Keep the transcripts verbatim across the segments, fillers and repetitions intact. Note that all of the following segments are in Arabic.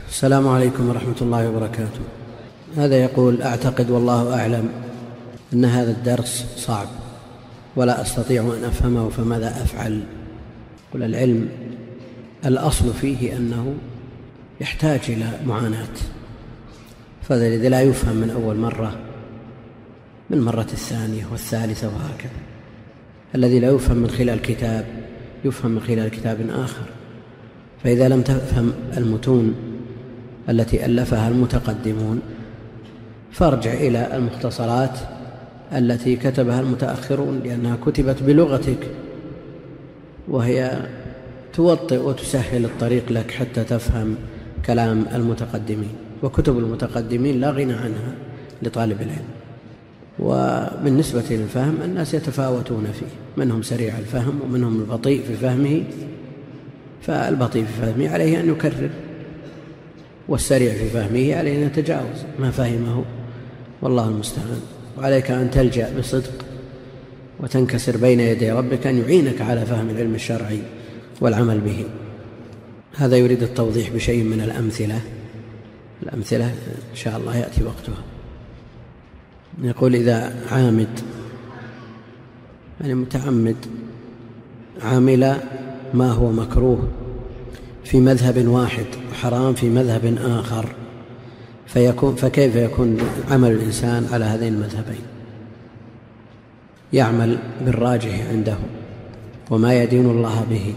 السلام عليكم ورحمة الله وبركاته. هذا يقول: أعتقد والله أعلم أن هذا الدرس صعب ولا أستطيع أن أفهمه، فماذا أفعل؟ قل العلم الأصل فيه أنه يحتاج إلى معاناة، فالذي لا يفهم من أول مرة من المرة الثانية والثالثة وهكذا. الذي لا يفهم من خلال كتاب يفهم من خلال كتاب آخر. فإذا لم تفهم المتون التي ألفها المتقدمون فارجع إلى المختصرات التي كتبها المتأخرون، لأنها كتبت بلغتك وهي توطئ وتسهل الطريق لك حتى تفهم كلام المتقدمين. وكتب المتقدمين لا غنى عنها لطالب العلم. وبالنسبة للفهم الناس يتفاوتون فيه، منهم سريع الفهم ومنهم البطيء في فهمه، فالبطيء في فهمه عليه أن يكرر، والسريع في فهمه عليه أن يتجاوز ما فهمه، والله المستعان. وعليك أن تلجأ بصدق وتنكسر بين يدي ربك أن يعينك على فهم العلم الشرعي والعمل به. هذا يريد التوضيح بشيء من الأمثلة الأمثلة إن شاء الله يأتي وقتها. يقول: إذا عامد يعني متعمد عامل ما هو مكروه في مذهب واحد وحرام في مذهب آخر، فيكون فكيف يكون عمل الإنسان على هذين المذهبين؟ يعمل بالراجح عنده وما يدين الله به.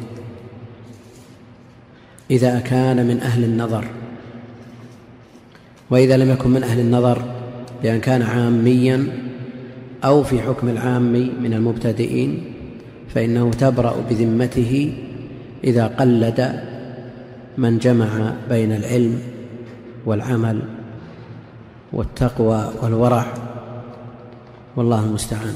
إذا كان من أهل النظر، وإذا لم يكن من أهل النظر بأن كان عاميا أو في حكم العامي من المبتدئين، فإنه تبرأ بذمته إذا قلد من جمع بين العلم والعمل والتقوى والورع، والله المستعان.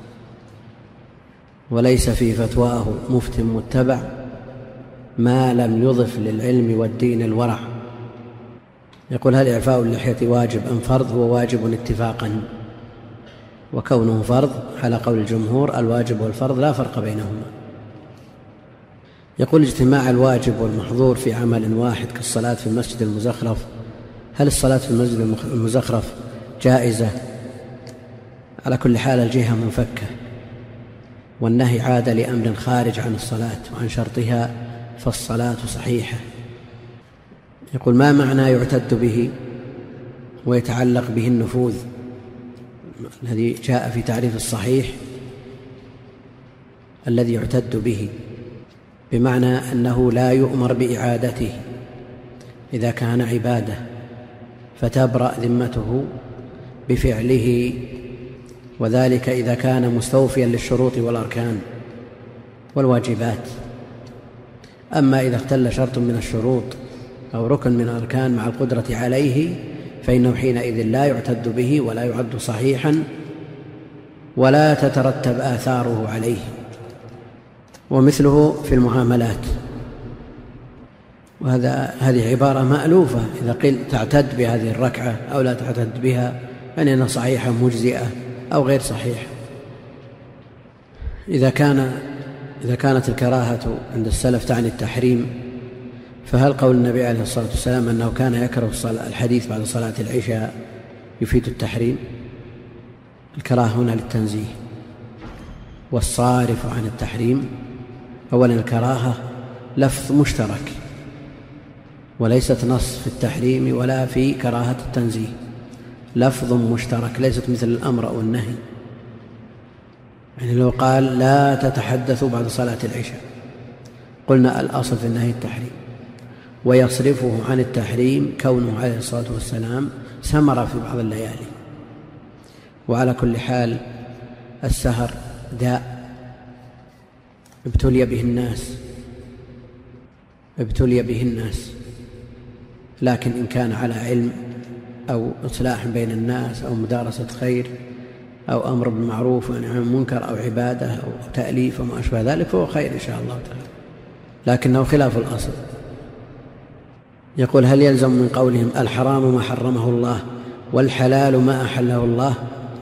وليس في فتواه مفت متبع ما لم يضف للعلم والدين الورع. يقول: هل إعفاء اللحية واجب أم فرض؟ هو واجب اتفاقا، وكونه فرض على قول الجمهور. الواجب والفرض لا فرق بينهما. يقول: اجتماع الواجب والمحظور في عمل واحد كالصلاة في المسجد المزخرف، هل الصلاة في المسجد المزخرف جائزة؟ على كل حال الجهة منفكة، والنهي عاد لأمر خارج عن الصلاة وعن شرطها، فالصلاة صحيحة. يقول: ما معنى يعتد به ويتعلق به النفوذ الذي جاء في تعريف الصحيح؟ الذي يعتد به بمعنى أنه لا يؤمر بإعادته إذا كان عبادة، فتبرأ ذمته بفعله، وذلك إذا كان مستوفيا للشروط والأركان والواجبات. أما إذا اختل شرط من الشروط أو ركن من الأركان مع القدرة عليه، فإنه حينئذ لا يعتد به ولا يعد صحيحا ولا تترتب آثاره عليه. ومثله في المعاملات، وهذا هذه عبارة مألوفة. إذا قيل تعتد بهذه الركعة أو لا تعتد بها، يعني أنها صحيحة مجزئة أو غير صحيحة. إذا كان إذا كانت الكراهة عند السلف تعني التحريم، فهل قول النبي عليه الصلاة والسلام أنه كان يكره الحديث بعد صلاة العشاء يفيد التحريم؟ الكراهة هنا للتنزيه، والصارف عن التحريم أولا الكراهة لفظ مشترك، وليست نص في التحريم ولا في كراهة التنزيه، لفظ مشترك، ليست مثل الأمر أو النهي. يعني لو قال لا تتحدثوا بعد صلاة العشاء، قلنا الأصل في النهي التحريم، ويصرفه عن التحريم كونه عليه الصلاة والسلام سمر في بعض الليالي. وعلى كل حال السهر داء ابتلي به الناس ابتلي به الناس لكن إن كان على علم أو إصلاح بين الناس أو مدارسة خير أو أمر بالمعروف ونهي عن المنكر أو عبادة أو تأليف وما أشبه ذلك فهو خير إن شاء الله تعالى، لكنه خلاف الأصل. يقول: هل يلزم من قولهم الحرام ما حرمه الله والحلال ما أحله الله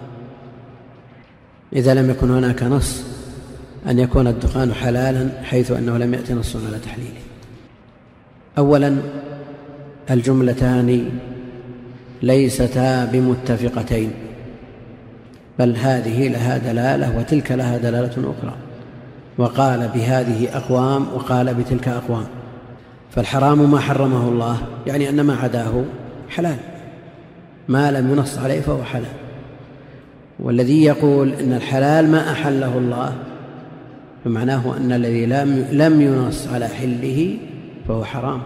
إذا لم يكن هناك نص أن يكون الدخان حلالا، حيث أنه لم يأتي نص على تحليله؟ أولا الجملتان ليستا بمتفقتين، بل هذه لها دلالة وتلك لها دلالة أخرى، وقال بهذه أقوام وقال بتلك أقوام. فالحرام ما حرمه الله، يعني أن ما عداه حلال، ما لم ينص عليه فهو حلال. والذي يقول إن الحلال ما أحله الله فمعناه أن الذي لم ينص على حله فهو حرام.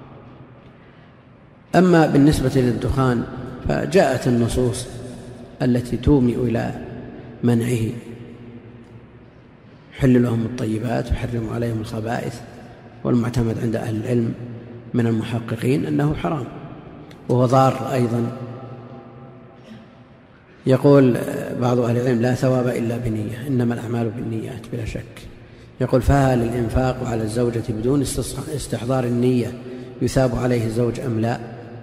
أما بالنسبة للدخان فجاءت النصوص التي تومئ إلى منعه، حل لهم الطيبات وحرم عليهم الخبائث، والمعتمد عند أهل العلم من المحققين أنه حرام وهو ضار أيضا. يقول بعض أهل العلم لا ثواب إلا بنية، إنما الأعمال بالنيات بلا شك. يقول فهل الإنفاق على الزوجة بدون استحضار النية يثاب عليه الزوج أم لا؟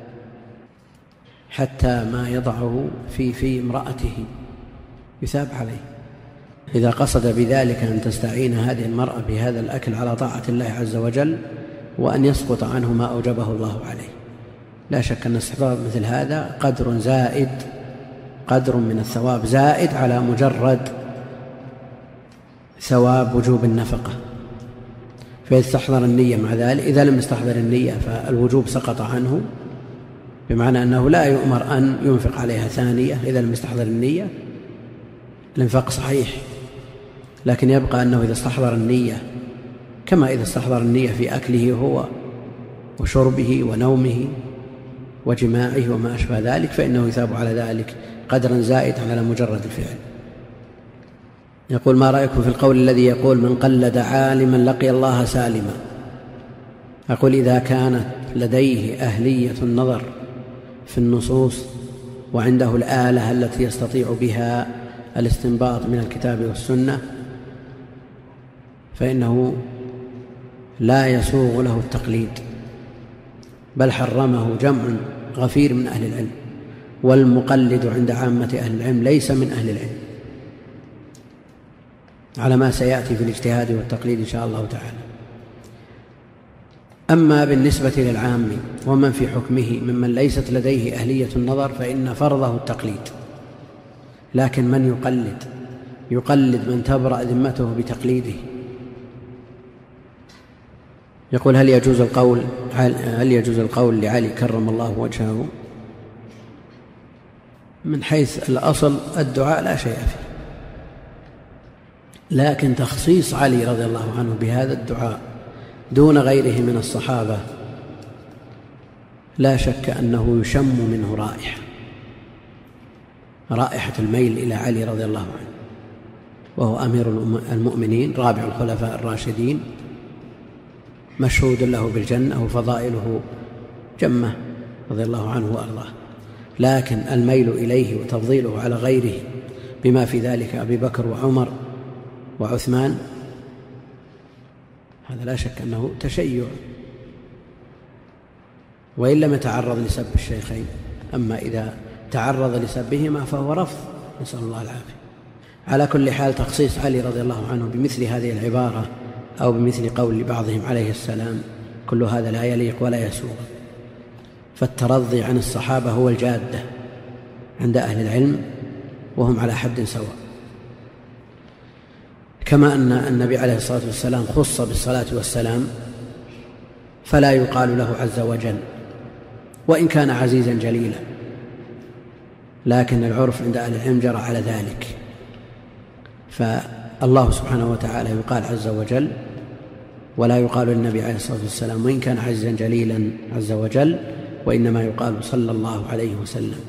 حتى ما يضعه في في امرأته يثاب عليه، إذا قصد بذلك أن تستعين هذه المرأة بهذا الأكل على طاعة الله عز وجل وأن يسقط عنه ما أوجبه الله عليه. لا شك أن استحضار مثل هذا قدر زائد، قدر من الثواب زائد على مجرد ثواب وجوب النفقة. فيستحضر النية مع ذلك، إذا لم يستحضر النية فالوجوب سقط عنه، بمعنى أنه لا يؤمر أن ينفق عليها ثانية إذا لم يستحضر النية. الإنفاق صحيح، لكن يبقى أنه إذا استحضر النية كما إذا استحضر النية في أكله هو وشربه ونومه وجماعه وما أشبه ذلك فإنه يثاب على ذلك قدرا زائدا على مجرد الفعل. يقول ما رأيكم في القول الذي يقول من قلد عالما لقي الله سالما؟ أقول إذا كانت لديه أهلية النظر في النصوص وعنده الآلة التي يستطيع بها الاستنباط من الكتاب والسنة فإنه لا يسوغ له التقليد، بل حرمه جمع غفير من أهل العلم، والمقلد عند عامة أهل العلم ليس من أهل العلم، على ما سيأتي في الاجتهاد والتقليد إن شاء الله تعالى. أما بالنسبة للعام ومن في حكمه ممن ليست لديه أهلية النظر فإن فرضه التقليد، لكن من يقلد يقلد من تبرأ ذمته بتقليده. يقول هل يجوز القول هل يجوز القول لعلي كرم الله وجهه؟ من حيث الأصل الدعاء لا شيء فيه، لكن تخصيص علي رضي الله عنه بهذا الدعاء دون غيره من الصحابة لا شك أنه يشم منه رائحة رائحة الميل إلى علي رضي الله عنه، وهو أمير المؤمنين رابع الخلفاء الراشدين، مشهود له بالجنة وفضائله جمة رضي الله عنه وأرضاه. لكن الميل إليه وتفضيله على غيره بما في ذلك أبي بكر وعمر وعثمان هذا لا شك أنه تشيع، وإن لم يتعرض لسب الشيخين. أما إذا تعرض لسبهما فهو رفض، نسأل الله العافية. على كل حال تخصيص علي رضي الله عنه بمثل هذه العبارة أو بمثل قول بعضهم عليه السلام كل هذا لا يليق ولا يسوغ. فالترضي عن الصحابة هو الجادة عند أهل العلم وهم على حد سواء، كما أن النبي عليه الصلاة والسلام خص بالصلاة والسلام فلا يقال له عز وجل وإن كان عزيزا جليلا، لكن العرف عند أهل العلم جرى على ذلك. فالله سبحانه وتعالى يقال عز وجل ولا يقال للنبي عليه الصلاة والسلام وإن كان عزيزا جليلا عز وجل، وإنما يقال صلى الله عليه وسلم.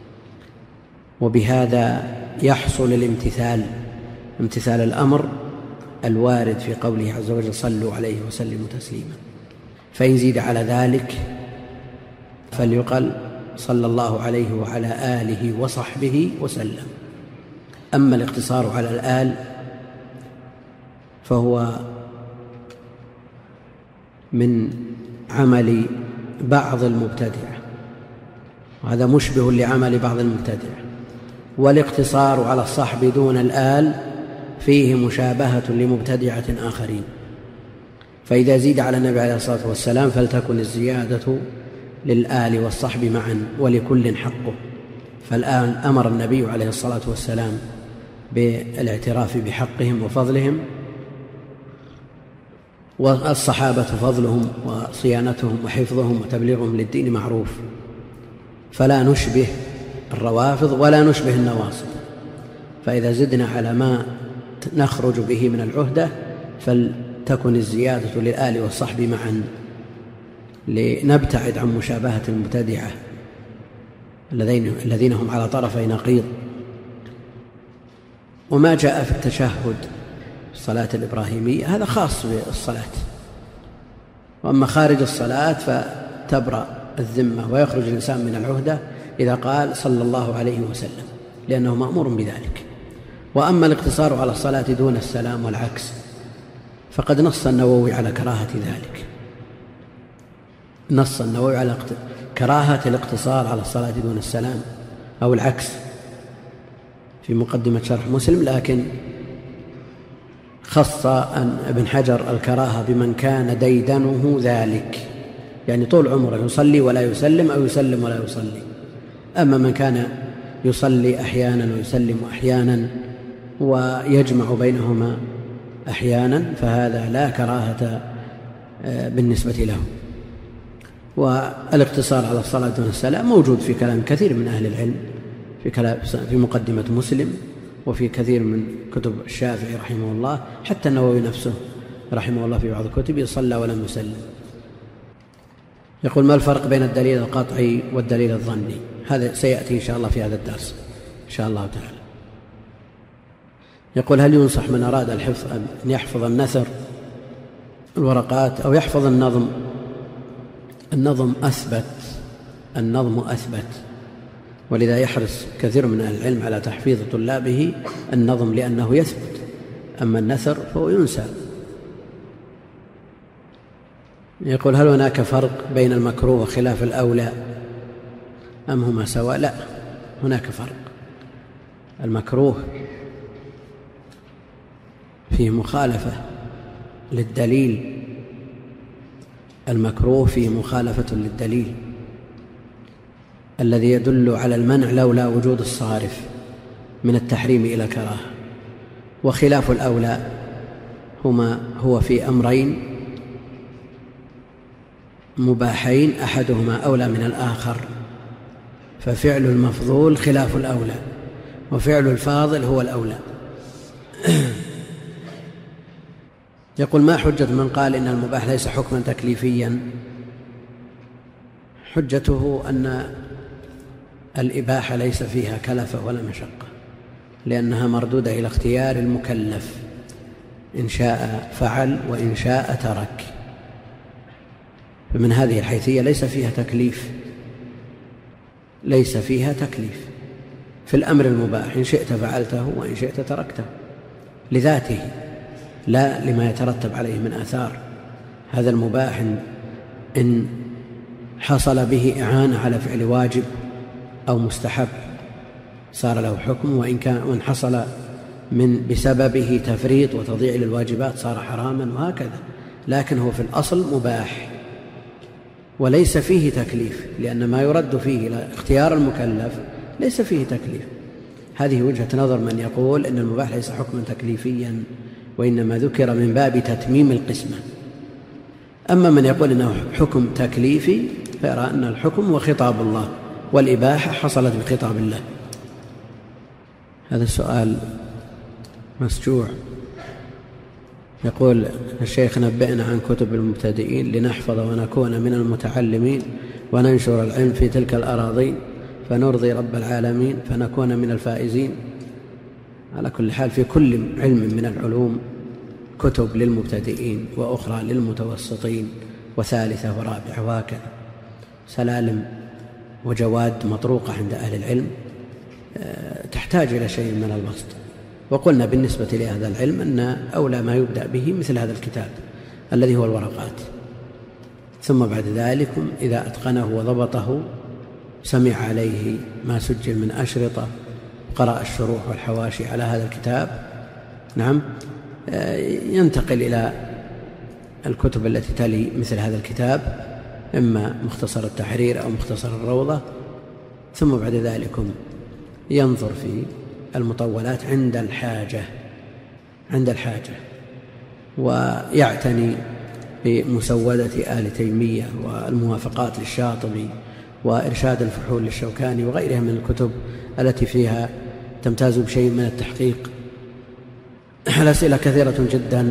وبهذا يحصل الامتثال امتثال الأمر الوارد في قوله عز وجل صلوا عليه وسلموا تسليما. فإن زيد على ذلك فليقل صلى الله عليه وعلى آله وصحبه وسلم. أما الاقتصار على الآل فهو من عمل بعض المبتدعة، وهذا مشبه لعمل بعض المبتدعة. والاقتصار على الصحب دون الآل فيه مشابهة لمبتدعة آخرين. فإذا زيد على النبي عليه الصلاة والسلام فلتكن الزيادة للآل والصحب معا ولكل حقه. فالآن أمر النبي عليه الصلاة والسلام بالاعتراف بحقهم وفضلهم، والصحابة فضلهم وصيانتهم وحفظهم وتبليغهم للدين معروف، فلا نشبه الروافض ولا نشبه النواصب. فإذا زدنا على ما نخرج به من العهدة فلتكن الزيادة للآل والصحب معا، لنبتعد عن مشابهة المبتدعة الذين هم على طرفي نقيض. وما جاء في التشهد الصلاة الإبراهيمية هذا خاص بالصلاة، وأما خارج الصلاة فتبرأ الذمة ويخرج الإنسان من العهدة إذا قال صلى الله عليه وسلم، لأنه مأمور بذلك. وأما الاقتصار على الصلاة دون السلام والعكس فقد نص النووي على كراهة ذلك، نص النووي على كراهة الاقتصار على الصلاة دون السلام أو العكس في مقدمة شرح مسلم، لكن خص ابن حجر الكراهة بمن كان ديدنه ذلك، يعني طول عمره يصلي ولا يسلم أو يسلم ولا يصلي. أما من كان يصلي أحيانا ويسلم أحيانا ويجمع بينهما أحيانا فهذا لا كراهة بالنسبة له. والاقتصار على الصلاة دون السلام موجود في كلام كثير من أهل العلم، في, كلام في مقدمة مسلم وفي كثير من كتب الشافعي رحمه الله، حتى النووي نفسه رحمه الله في بعض كتبه صلى ولم يسلم. يقول: ما الفرق بين الدليل القطعي والدليل الظني؟ هذا سيأتي إن شاء الله في هذا الدرس إن شاء الله تعالى. يقول: هل ينصح من أراد الحفظ أن يحفظ النثر الورقات أو يحفظ النظم؟ النظم أثبت، النظم أثبت، ولذا يحرص كثير من أهل العلم على تحفيظ طلابه النظم لأنه يثبت. أما النثر فهو ينسى. يقول: هل هناك فرق بين المكروه وخلاف الأولى أم هما سواء؟ لا، هناك فرق. المكروه فيه مخالفة للدليل، المكروه فيه مخالفة للدليل الذي يدل على المنع لولا وجود الصارف من التحريم إلى الكراهة. وخلاف الأولى هما هو في أمرين مباحين أحدهما أولى من الآخر، ففعل المفضول خلاف الأولى وفعل الفاضل هو الأولى. يقول: ما حجة من قال إن المباح ليس حكما تكليفيا؟ حجته أن الإباحة ليس فيها كلفة ولا مشقة، لأنها مردودة إلى اختيار المكلف، إن شاء فعل وإن شاء ترك. فمن هذه الحيثية ليس فيها تكليف، ليس فيها تكليف في الأمر المباح، إن شئت فعلته وإن شئت تركته لذاته، لا لما يترتب عليه من آثار. هذا المباح إن حصل به إعانة على فعل واجب أو مستحب صار له حكم، وإن كان وإن حصل من بسببه تفريط وتضييع للواجبات صار حراما، وهكذا. لكن هو في الأصل مباح وليس فيه تكليف، لأن ما يرد فيه إلى اختيار المكلف ليس فيه تكليف. هذه وجهة نظر من يقول إن المباح ليس حكما تكليفيا وإنما ذكر من باب تتميم القسمة. أما من يقول إنه حكم تكليفي فيرى أن الحكم هو خطاب الله والإباحة حصلت بخطاب الله. هذا السؤال مسجوع. يقول الشيخ: نبئنا عن كتب المبتدئين لنحفظ ونكون من المتعلمين وننشر العلم في تلك الأراضين فنرضي رب العالمين فنكون من الفائزين. على كل حال في كل علم من العلوم كتب للمبتدئين وأخرى للمتوسطين وثالثة ورابعة، وهكذا سلالم وجواد مطروقة عند أهل العلم تحتاج إلى شيء من البسط. وقلنا بالنسبة لهذا العلم أن أولى ما يبدأ به مثل هذا الكتاب الذي هو الورقات، ثم بعد ذلك إذا أتقنه وضبطه سمع عليه ما سجل من أشرطة، قرأ الشروح والحواشي على هذا الكتاب، نعم، ينتقل إلى الكتب التي تلي مثل هذا الكتاب إما مختصر التحرير أو مختصر الروضة، ثم بعد ذلك ينظر في المطولات عند الحاجة عند الحاجة ويعتني بمسودة آل تيمية والموافقات للشاطبي وإرشاد الفحول للشوكاني وغيرها من الكتب التي فيها تمتاز بشيء من التحقيق. الأسئلة كثيرة جدا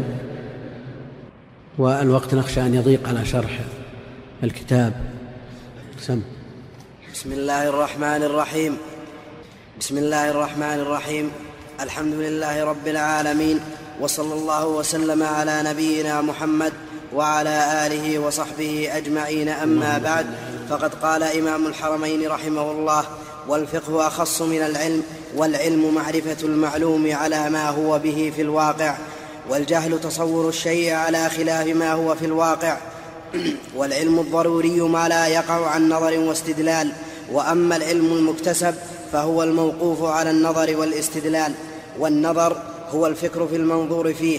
والوقت نخشى أن يضيق على شرح الكتاب. سم. بسم الله الرحمن الرحيم. بسم الله الرحمن الرحيم. الحمد لله رب العالمين، وصلى الله وسلم على نبينا محمد وعلى آله وصحبه أجمعين. أما بعد، فقد قال إمام الحرمين رحمه الله: والفقه أخص من العلم، والعلم معرفة المعلوم على ما هو به في الواقع، والجهل تصور الشيء على خلاف ما هو في الواقع، والعلم الضروري ما لا يقع عن نظر واستدلال، وأما العلم المكتسب فهو الموقوف على النظر والاستدلال. والنظر هو الفكر في المنظور فيه،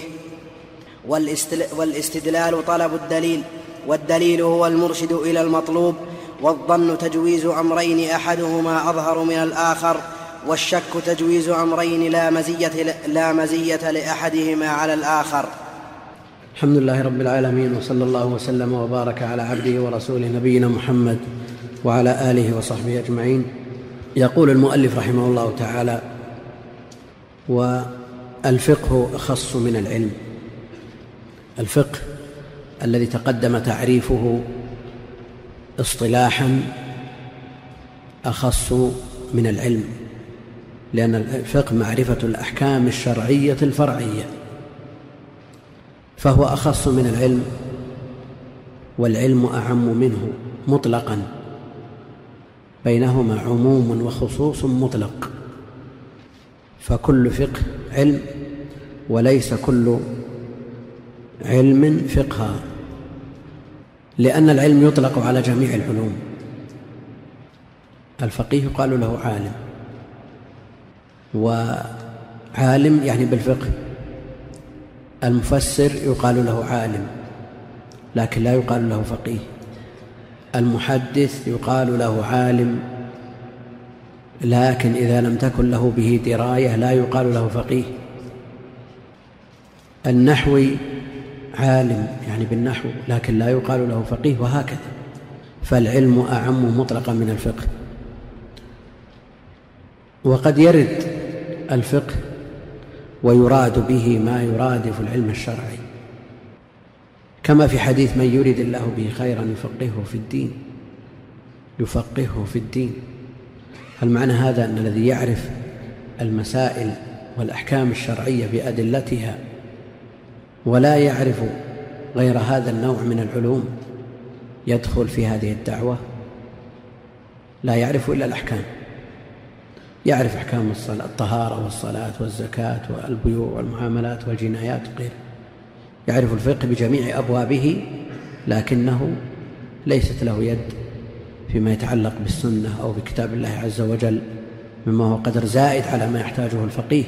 والاستدلال طلب الدليل، والدليل هو المرشد إلى المطلوب، والظن تجويز أمرين أحدهما أظهر من الآخر، والشك تجويز أمرين لا مزية, لا مزية لأحدهما على الآخر. الحمد لله رب العالمين، وصلى الله وسلم وبارك على عبده ورسوله نبينا محمد وعلى آله وصحبه أجمعين. يقول المؤلف رحمه الله تعالى: والفقه أخص من العلم. الفقه الذي تقدم تعريفه اصطلاحا أخص من العلم، لأن الفقه معرفة الأحكام الشرعية الفرعية، فهو أخص من العلم، والعلم أعم منه مطلقا، بينهما عموم وخصوص مطلق، فكل فقه علم وليس كل علم فقها، لأن العلم يطلق على جميع العلوم. الفقيه يقال له عالم، وعالم يعني بالفقه. المفسر يقال له عالم لكن لا يقال له فقيه. المحدث يقال له عالم لكن إذا لم تكن له به دراية لا يقال له فقيه. النحوي عالم يعني بالنحو لكن لا يقال له فقيه، وهكذا. فالعلم أعم مطلقا من الفقه. وقد يرد الفقه ويراد به ما يرادف العلم الشرعي، كما في حديث: من يريد الله به خيرا يفقهه في الدين يفقهه في الدين. المعنى هذا أن الذي يعرف المسائل والأحكام الشرعية بأدلتها ولا يعرف غير هذا النوع من العلوم يدخل في هذه الدعوة لا يعرف إلا الأحكام. يعرف أحكام الطهارة والصلاة والزكاة والبيوع والمعاملات والجنايات وغيره، يعرف الفقه بجميع أبوابه، لكنه ليست له يد فيما يتعلق بالسنة أو بكتاب الله عز وجل مما هو قدر زائد على ما يحتاجه الفقيه.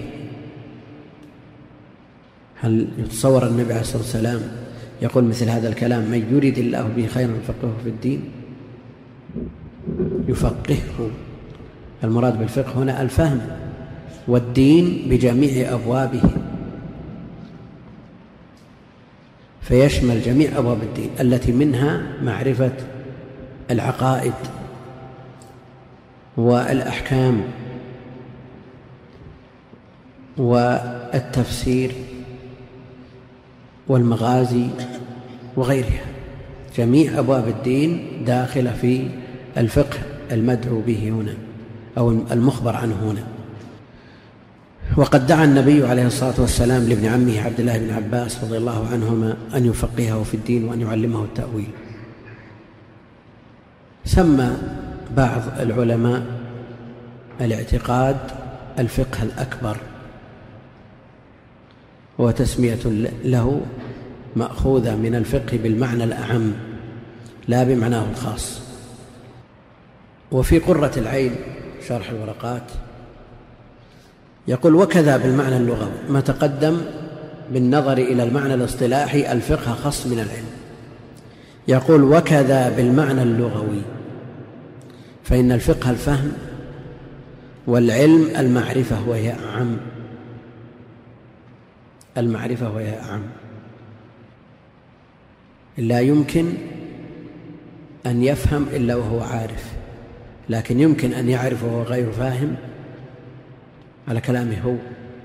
هل يتصور النبي عليه الصلاة والسلام يقول مثل هذا الكلام: من يريد الله به خيرا يفقهه في الدين؟ يفقهه، المراد بالفقه هنا الفهم، والدين بجميع أبوابه، فيشمل جميع أبواب الدين التي منها معرفة العقائد والأحكام والتفسير والمغازي وغيرها. جميع أبواب الدين داخلة في الفقه المدعو به هنا أو المخبر عنه هنا. وقد دعا النبي عليه الصلاة والسلام لابن عمه عبد الله بن عباس رضي الله عنهما أن يفقهه في الدين وأن يعلمه التأويل. سمى بعض العلماء الاعتقاد الفقه الأكبر، وتسمية له مأخوذة من الفقه بالمعنى الأعم لا بمعناه الخاص. وفي قرة العين شرح الورقات يقول: وكذا بالمعنى اللغوي ما تقدم بالنظر إلى المعنى الاصطلاحي الفقه خص من العلم، يقول وكذا بالمعنى اللغوي، فإن الفقه الفهم والعلم المعرفة وهي أعم، المعرفة وهي أعم. لا يمكن أن يفهم إلا وهو عارف، لكن يمكن أن يعرف وهو غير فاهم على كلامه هو.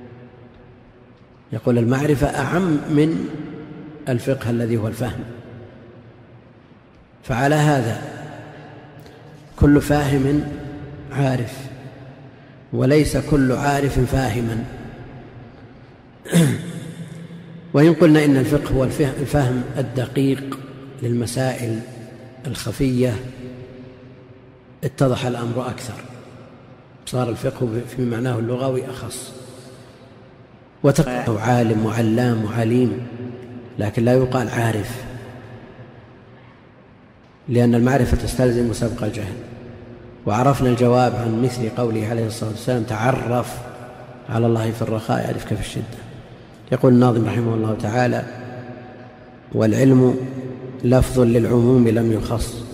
يقول المعرفة أعم من الفقه الذي هو الفهم. فعلى هذا كل فاهم عارف، وليس كل عارف فاهما. وإن قلنا إن الفقه هو الفهم الدقيق للمسائل الخفية اتضح الأمر أكثر، صار الفقه في معناه اللغوي أخص. وتقول عالم وعلام وعليم، لكن لا يقال عارف، لأن المعرفة تستلزم سبق الجهل. وعرفنا الجواب عن مثل قوله عليه الصلاة والسلام تعرف على الله في الرخاء يعرفك في الشدة. يقول الناظم رحمه الله تعالى والعلم لفظ للعموم لم يخص،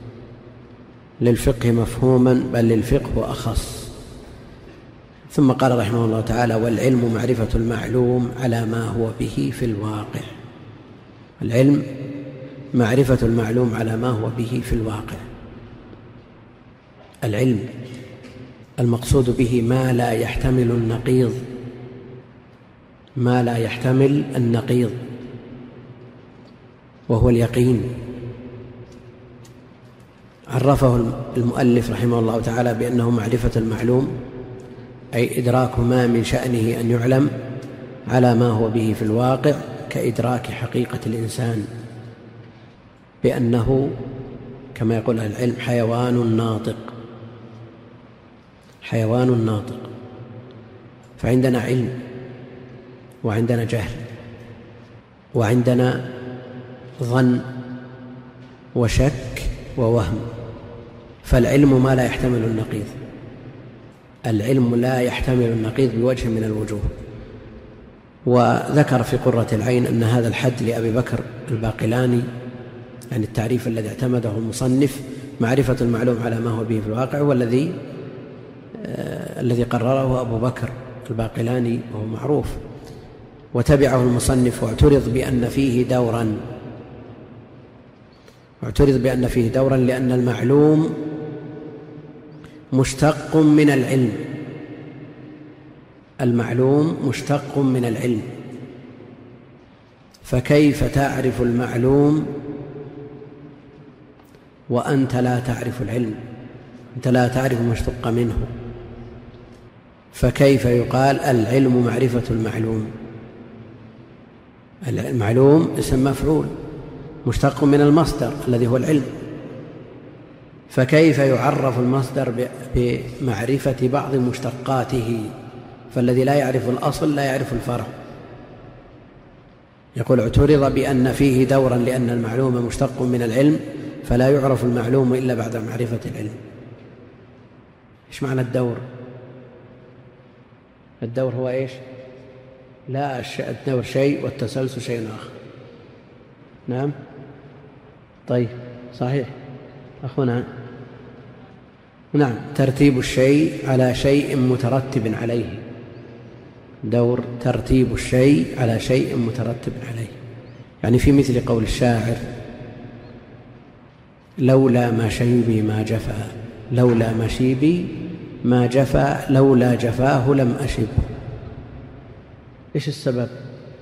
للفقه مفهوما بل للفقه أخص. ثم قال رحمه الله تعالى والعلم معرفة المعلوم على ما هو به في الواقع. العلم معرفة المعلوم على ما هو به في الواقع. العلم المقصود به ما لا يحتمل النقيض، ما لا يحتمل النقيض وهو اليقين. عرفه المؤلف رحمه الله تعالى بأنه معرفة المعلوم أي إدراك ما من شأنه أن يعلم على ما هو به في الواقع، كإدراك حقيقة الإنسان بأنه كما يقول أهل العلم حيوان ناطق، حيوان ناطق. فعندنا علم وعندنا جهل وعندنا ظن وشك ووهم. فالعلم ما لا يحتمل النقيض، العلم لا يحتمل النقيض بوجه من الوجوه. وذكر في قرة العين أن هذا الحد لأبي بكر الباقلاني، يعني التعريف الذي اعتمده المصنف معرفة المعلوم على ما هو به في الواقع، والذي آه الذي قرره أبو بكر الباقلاني وهو معروف. وتبعه المصنف واعترض بأن فيه دورا، واعترض بأن فيه دورا لأن المعلوم مشتق من العلم، المعلوم مشتق من العلم، فكيف تعرف المعلوم وأنت لا تعرف العلم؟ أنت لا تعرف ما اشتق منه، فكيف يقال العلم معرفة المعلوم؟ المعلوم اسم مفعول مشتق من المصدر الذي هو العلم، فكيف يعرف المصدر بمعرفة بعض مشتقاته؟ فالذي لا يعرف الأصل لا يعرف الفرع. يقول اعترض بأن فيه دورا لأن المعلوم مشتق من العلم فلا يعرف المعلوم إلا بعد معرفة العلم. إيش معنى الدور؟ الدور هو إيش؟ لا، الدور شيء والتسلسل شيء آخر. نعم طيب صحيح أخونا. نعم ترتيب الشيء على شيء مترتب عليه، دور ترتيب الشيء على شيء مترتب عليه. يعني في مثل قول الشاعر لولا مشيبي ما جفا، لولا مشيبي ما جفا، لولا جفاه لم أشب. إيش السبب؟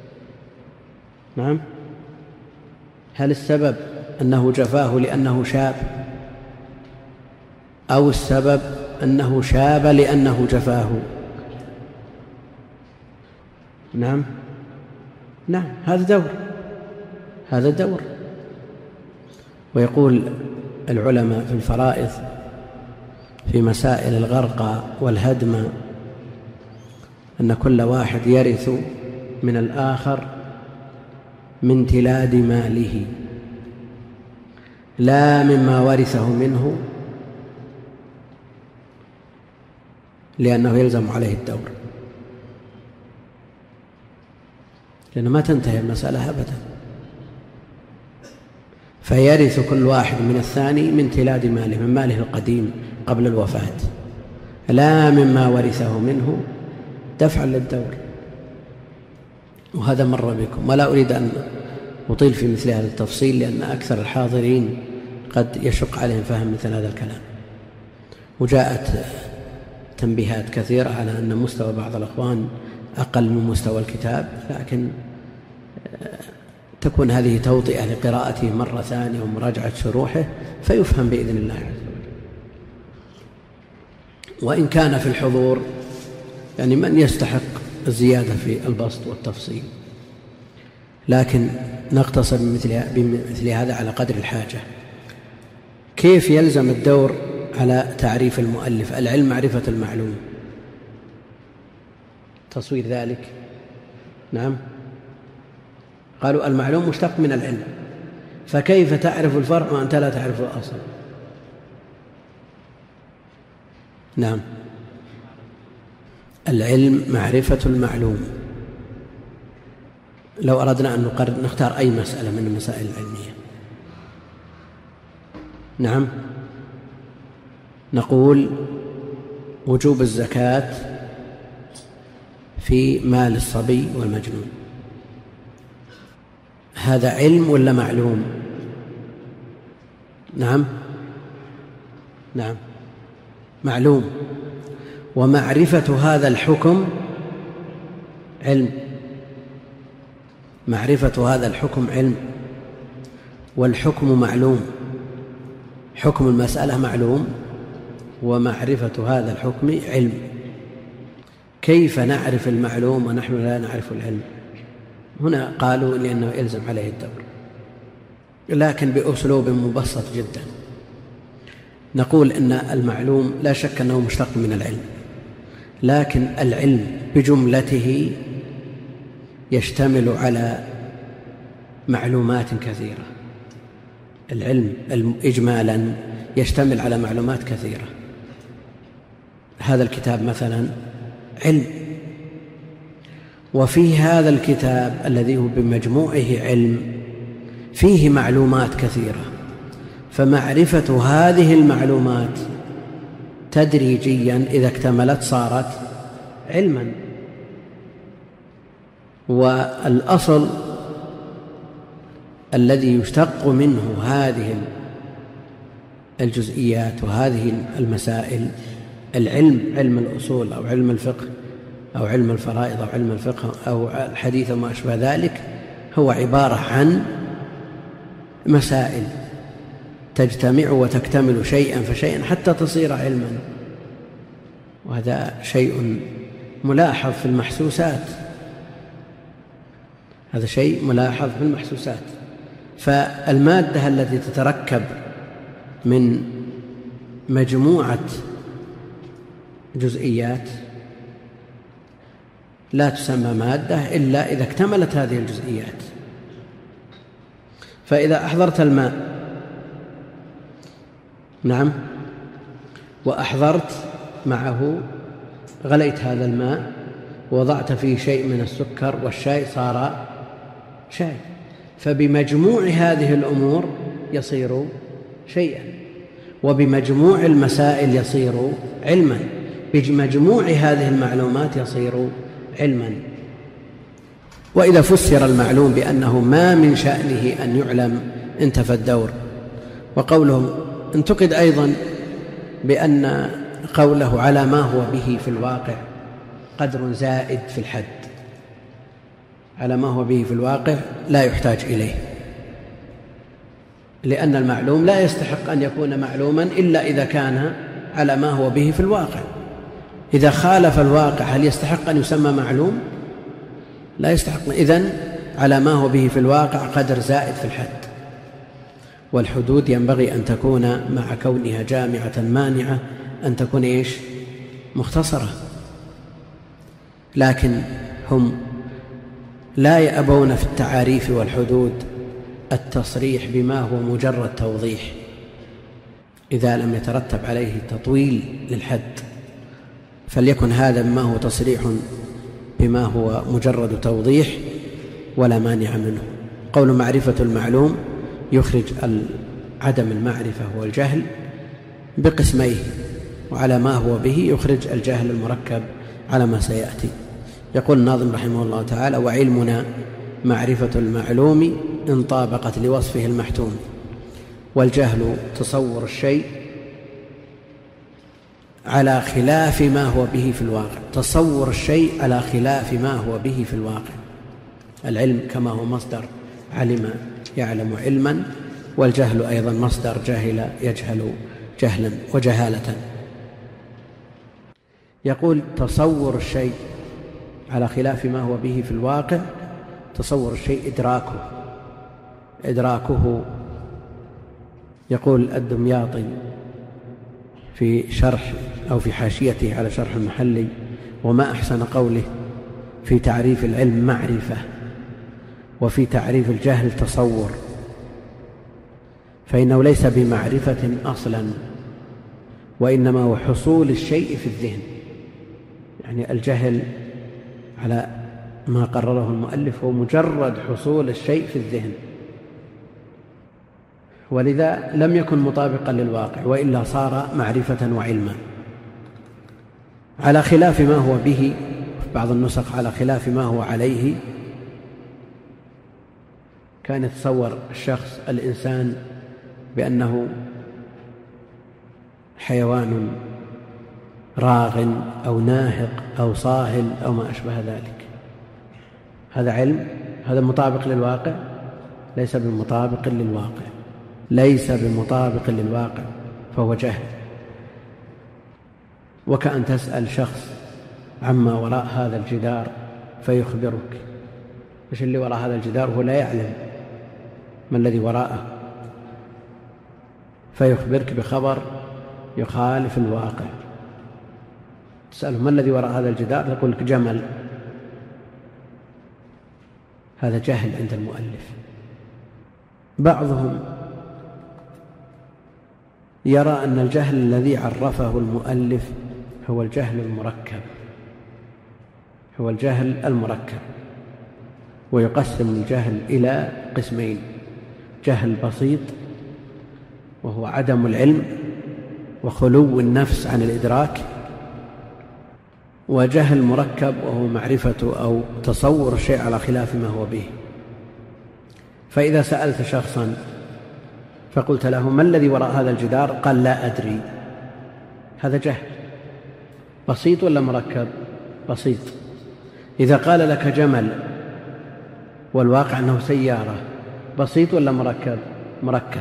نعم هل السبب أنه جفاه لأنه شاب، أو السبب أنه شاب لأنه جفاه؟ نعم نعم هذا دور، هذا دور. ويقول العلماء في الفرائض في مسائل الغرقى والهدم أن كل واحد يرث من الآخر من تلاد ماله لا مما ورثه منه، لأنه يلزم عليه الدور، لأنه ما تنتهي المسألة أبدا. فيرث كل واحد من الثاني من تلاد ماله، من ماله القديم قبل الوفاة، لا مما ورثه منه دفعا للدور. وهذا مر بكم، ولا أريد أن أطيل في مثل هذا التفصيل لأن أكثر الحاضرين قد يشق عليهم فهم مثل هذا الكلام. وجاءت تنبيهات كثيرة على أن مستوى بعض الأخوان أقل من مستوى الكتاب، لكن تكون هذه توطئة لقراءته مرة ثانية ومراجعة شروحه فيفهم بإذن الله عز وجل. وإن كان في الحضور يعني من يستحق الزيادة في البسط والتفصيل، لكن نقتصر بمثل هذا على قدر الحاجة. كيف يلزم الدور على تعريف المؤلف؟ العلم معرفة المعلوم، تصوير ذلك. نعم، قالوا المعلوم مشتق من العلم، فكيف تعرف الفرع وأنت لا تعرف الأصل؟ نعم، العلم معرفة المعلوم. لو أردنا أن نقرر نختار أي مسألة من المسائل العلمية، نعم، نقول وجوب الزكاة في مال الصبي والمجنون، هذا علم ولا معلوم؟ نعم نعم معلوم. ومعرفة هذا الحكم علم، معرفة هذا الحكم علم، والحكم معلوم، حكم المسألة معلوم ومعرفة هذا الحكم علم. كيف نعرف المعلوم ونحن لا نعرف العلم؟ هنا قالوا لأنه يلزم عليه الدور، لكن بأسلوب مبسط جدا. نقول إن المعلوم لا شك أنه مشتق من العلم، لكن العلم بجملته يشتمل على معلومات كثيرة. العلم إجمالا يشتمل على معلومات كثيرة. هذا الكتاب مثلا علم، وفي هذا الكتاب الذي هو بمجموعه علم فيه معلومات كثيرة، فمعرفة هذه المعلومات تدريجيا إذا اكتملت صارت علما. والأصل الذي يشتق منه هذه الجزئيات وهذه المسائل العلم، علم الأصول أو علم الفقه أو علم الفرائض أو علم الفقه أو الحديث وما أشبه ذلك، هو عبارة عن مسائل تجتمع وتكتمل شيئا فشيئا حتى تصير علما. وهذا شيء ملاحظ في المحسوسات، هذا شيء ملاحظ في المحسوسات. فالمادة التي تتركب من مجموعة جزئيات لا تسمى مادة إلا إذا اكتملت هذه الجزئيات. فإذا أحضرت الماء، نعم، وأحضرت معه، غليت هذا الماء ووضعت فيه شيء من السكر والشاي، صار شاي. فبمجموع هذه الأمور يصير شيئا، وبمجموع المسائل يصير علما، بمجموع هذه المعلومات يصير علما. وإذا فسر المعلوم بأنه ما من شأنه أن يعلم انتفى الدور. وقوله انتقد أيضا بأن قوله على ما هو به في الواقع قدر زائد في الحد، على ما هو به في الواقع لا يحتاج إليه، لأن المعلوم لا يستحق أن يكون معلوما إلا إذا كان على ما هو به في الواقع. إذا خالف الواقع هل يستحق أن يسمى معلوم؟ لا يستحق. إذن على ما هو به في الواقع قدر زائد في الحد. والحدود ينبغي أن تكون مع كونها جامعة مانعة أن تكون إيش؟ مختصرة. لكن هم لا يأبون في التعاريف والحدود التصريح بما هو مجرد توضيح إذا لم يترتب عليه تطويل للحد، فليكن هذا ما هو تصريح بما هو مجرد توضيح ولا مانع منه. قول معرفة المعلوم يخرج عدم المعرفة والجهل بقسميه، وعلى ما هو به يخرج الجهل المركب على ما سيأتي. يقول الناظم رحمه الله تعالى: وعلمنا معرفة المعلوم إن طابقت لوصفه المحتوم، والجهل تصور الشيء على خلاف ما هو به في الواقع. تصور الشيء على خلاف ما هو به في الواقع. العلم كما هو مصدر علم يعلم علما، والجهل أيضا مصدر جهل يجهل جهلا وجهالة. يقول: تصور الشيء على خلاف ما هو به في الواقع. تصور الشيء إدراكه إدراكه يقول الدمياطي في شرح أو في حاشيته على شرح المحلي: وما أحسن قوله في تعريف العلم معرفة، وفي تعريف الجهل تصور، فإنه ليس بمعرفة أصلا، وإنما هو حصول الشيء في الذهن. يعني الجهل على ما قرره المؤلف هو مجرد حصول الشيء في الذهن، ولذا لم يكن مطابقا للواقع، وإلا صار معرفة وعلما. على خلاف ما هو به، في بعض النسخ على خلاف ما هو عليه. كان يتصور الشخص الإنسان بأنه حيوان راغ أو ناهق أو صاهل أو ما أشبه ذلك. هذا علم؟ هذا مطابق للواقع؟ ليس بمطابق للواقع، ليس بمطابق للواقع، فهو جهل. وكأن تسأل شخص عما وراء هذا الجدار فيخبرك إيش اللي وراء هذا الجدار، وهو لا يعلم ما الذي وراءه، فيخبرك بخبر يخالف الواقع. تسأله: ما الذي وراء هذا الجدار؟ يقول لك: جمل. هذا جهل عند المؤلف. بعضهم يرى أن الجهل الذي عرفه المؤلف هو الجهل المركب، هو الجهل المركب. ويقسم الجهل إلى قسمين: جهل بسيط وهو عدم العلم وخلو النفس عن الإدراك، وجهل مركب وهو معرفة أو تصور الشيء على خلاف ما هو به. فإذا سألت شخصا فقلت له: ما الذي وراء هذا الجدار؟ قال: لا أدري. هذا جهل بسيط ولا مركب؟ بسيط. إذا قال لك جمل والواقع أنه سيارة، بسيط ولا مركب؟ مركب.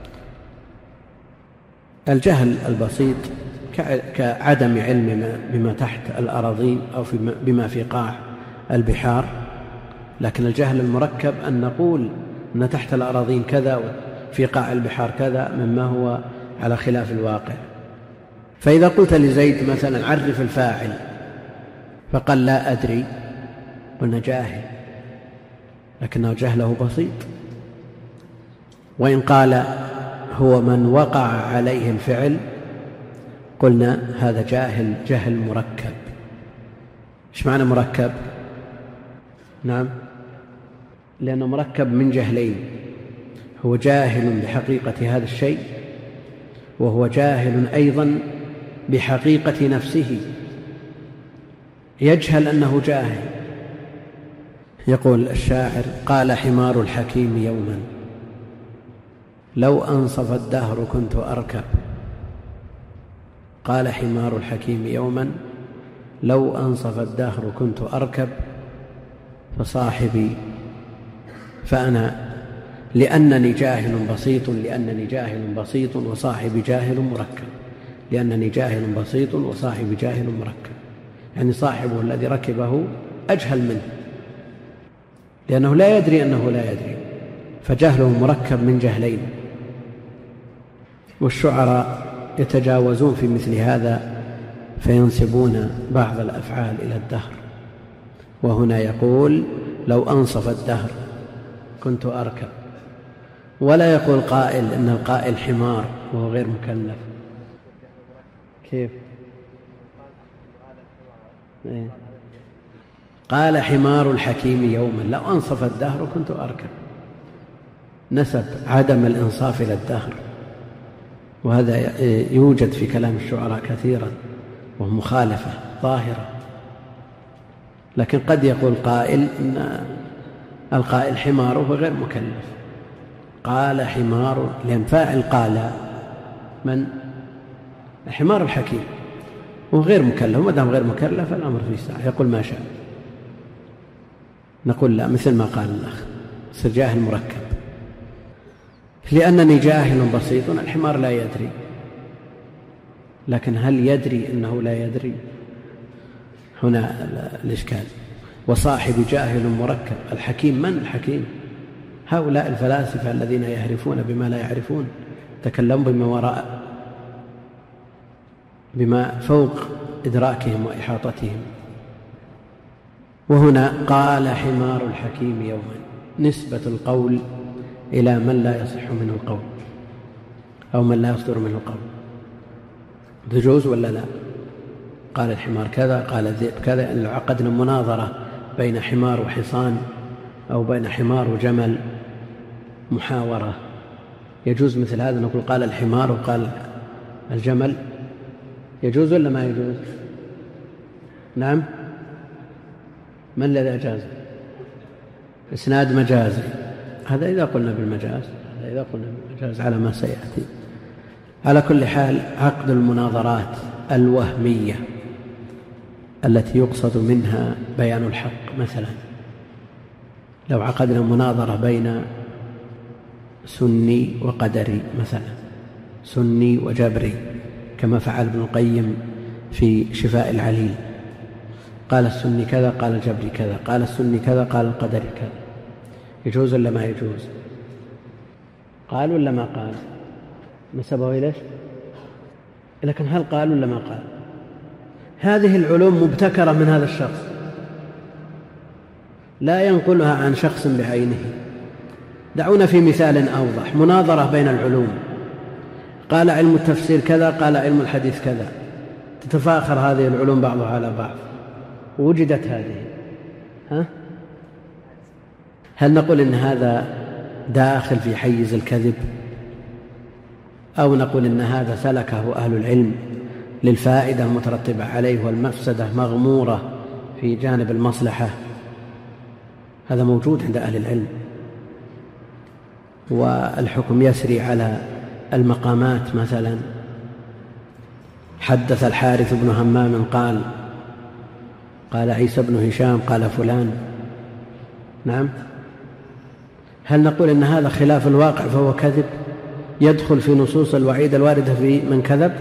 الجهل البسيط كعدم علم بما تحت الأراضين أو بما في قاع البحار، لكن الجهل المركب أن نقول أن تحت الأراضين كذا وفي قاع البحار كذا مما هو على خلاف الواقع. فإذا قلت لزيد مثلا: عرف الفاعل، فقال: لا أدري، قلنا جاهل، لكنه جهله بسيط. وإن قال: هو من وقع عليه الفعل، قلنا هذا جاهل جهل مركب. إيش معنى مركب؟ نعم، لأنه مركب من جهلين: هو جاهل بحقيقة هذا الشيء، وهو جاهل أيضا بحقيقة نفسه، يجهل أنه جاهل. يقول الشاعر: قال حمار الحكيم يوما لو أنصف الدهر كنت أركب. قال حمار الحكيم يوما لو أنصف الدهر كنت أركب، فصاحبي فأنا لأنني جاهل بسيط لأنني جاهل بسيط وصاحبي جاهل مركب، لأنني جاهل بسيط وصاحبي جاهل مركب. يعني صاحبه الذي ركبه أجهل منه، لأنه لا يدري أنه لا يدري، فجهله مركب من جهلين. والشعراء يتجاوزون في مثل هذا فينسبون بعض الأفعال إلى الدهر. وهنا يقول: لو أنصف الدهر كنت أركب، ولا يقول قائل إن القائل حمار وهو غير مكلف. كيف؟ إيه؟ قال حمار الحكيم يوما لو أنصف الدهر كنت أركب. نسب عدم الإنصاف إلى الدهر، وهذا يوجد في كلام الشعراء كثيرا ومخالفة ظاهرة. لكن قد يقول قائل إن القائل حماره غير مكلف، قال حمار، لأن فاعل قال من؟ حمار الحكيم، وغير مكلف، وما دام غير مكلف الأمر فيه ساعة، يقول ما شاء. نقول لا، مثل ما قال الأخ صر جاهل مركب، لأنني جاهل بسيط، الحمار لا يدري، لكن هل يدري أنه لا يدري؟ هنا الإشكال. وصاحب جاهل مركب، الحكيم من؟ الحكيم هؤلاء الفلاسفة الذين يعرفون بما لا يعرفون، تكلموا بما وراء، بما فوق إدراكهم وإحاطتهم. وهنا قال حمار الحكيم يوما، نسبة القول إلى من لا يصح منه القول أو من لا يصدر منه القول، تجوز ولا لا؟ قال الحمار كذا، قال الذئب كذا. إن لو عقدنا مناظرة بين حمار وحصان أو بين حمار وجمل، محاورة، يجوز مثل هذا؟ نقول قال الحمار وقال الجمل، يجوز ولا ما يجوز؟ نعم، من الذي أجاز؟ إسناد مجازي، هذا إذا قلنا بالمجاز، هذا إذا قلنا بالمجاز على ما سيأتي. على كل حال، عقد المناظرات الوهمية التي يقصد منها بيان الحق، مثلا لو عقدنا مناظرة بين سني وقدري مثلا، سني وجبري، كما فعل ابن القيم في شفاء العليل، قال السني كذا، قال الجبري كذا، قال السني كذا، قال القدري كذا، يجوز ولا ما يجوز؟ قال ولا ما قال؟ نسبه إليه، لكن هل قال ولا ما قال؟ هذه العلوم مبتكرة من هذا الشخص، لا ينقلها عن شخص بعينه. دعونا في مثال أوضح، مناظرة بين العلوم، قال علم التفسير كذا، قال علم الحديث كذا، تتفاخر هذه العلوم بعضها على بعض، وجدت هذه، ها؟ هل نقول إن هذا داخل في حيز الكذب، أو نقول إن هذا سلكه أهل العلم للفائدة المترتبة عليه والمفسدة مغمورة في جانب المصلحة؟ هذا موجود عند أهل العلم، والحكم يسري على المقامات. مثلا حدث الحارث بن همام قال قال عيسى بن هشام قال فلان، نعم، هل نقول إن هذا خلاف الواقع فهو كذب يدخل في نصوص الوعيد الواردة في من كذب،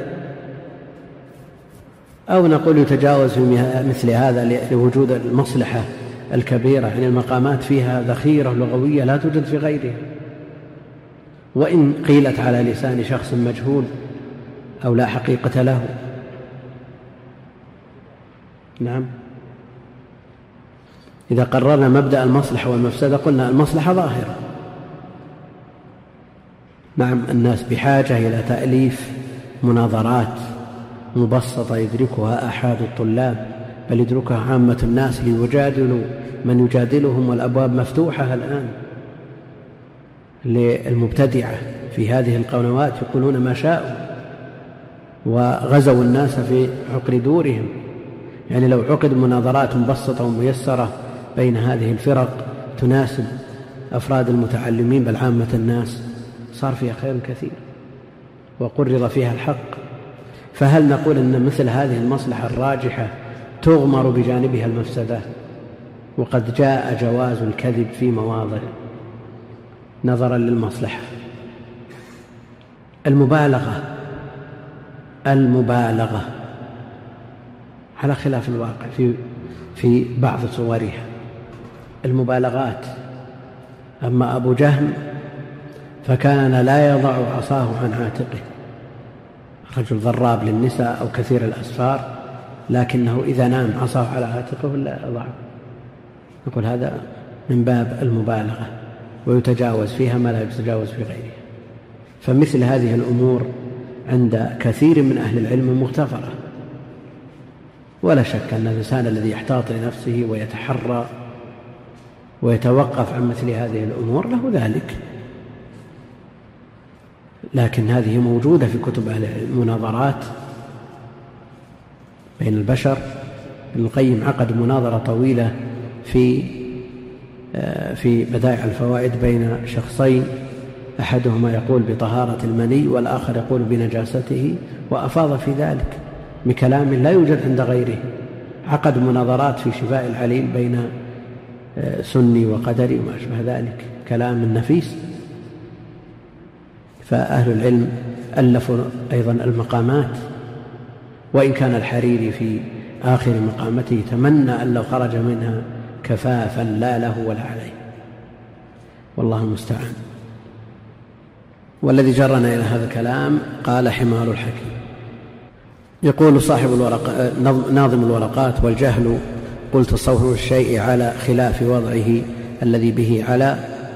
أو نقول يتجاوز في مثل هذا لوجود المصلحة الكبيرة؟ يعني المقامات فيها ذخيرة لغوية لا توجد في غيرها، وإن قيلت على لسان شخص مجهول أو لا حقيقة له. نعم، إذا قررنا مبدأ المصلحة والمفسدة قلنا المصلحة ظاهرة، نعم، الناس بحاجة إلى تأليف مناظرات مبسطة يدركها أحد الطلاب، بل يدركها عامة الناس ليجادلوا من يجادلهم، والأبواب مفتوحة الآن للمبتدعة في هذه القنوات، يقولون ما شاءوا وغزوا الناس في عقر دورهم. يعني لو عقد مناظرات مبسطة وميسرة بين هذه الفرق تناسب أفراد المتعلمين بل عامة الناس، صار فيها خير كثير وقرر فيها الحق. فهل نقول أن مثل هذه المصلحة الراجحة تغمر بجانبها المفسدة؟ وقد جاء جواز الكذب في مواضع نظرا للمصلحة. المبالغة المبالغة على خلاف الواقع في في بعض صورها، المبالغات. أما أبو جهم فكان لا يضع عصاه عن عاتقه، رجل ضراب للنساء أو كثير الأسفار، لكنه إذا نام عصاه على عاتقه لا يضعه. نقول هذا من باب المبالغة، ويتجاوز فيها ما لا يتجاوز في غيرها. فمثل هذه الأمور عند كثير من أهل العلم مغتفرة، ولا شك أن الإنسان الذي يحتاط لنفسه ويتحرى ويتوقف عن مثل هذه الأمور له ذلك، لكن هذه موجودة في كتب أهل المناظرات بين البشر. ابن القيم عقد مناظرة طويلة في في بدائع الفوائد بين شخصين، أحدهما يقول بطهارة المني والآخر يقول بنجاسته، وأفاض في ذلك بكلام لا يوجد عند غيره. عقد مناظرات في شفاء العليل بين سني وقدري وما أشبه ذلك، كلام نفيس. فأهل العلم ألفوا أيضا المقامات، وإن كان الحريري في آخر مقامته تمنى أن لو خرج منها كفافا لا له ولا عليه، والله المستعان. والذي جرنا إلى هذا الكلام قال حمار الحكيم. يقول صاحب الورق ناظم الورقات: والجهل قل تصور الشيء على خلاف وضعه الذي به على،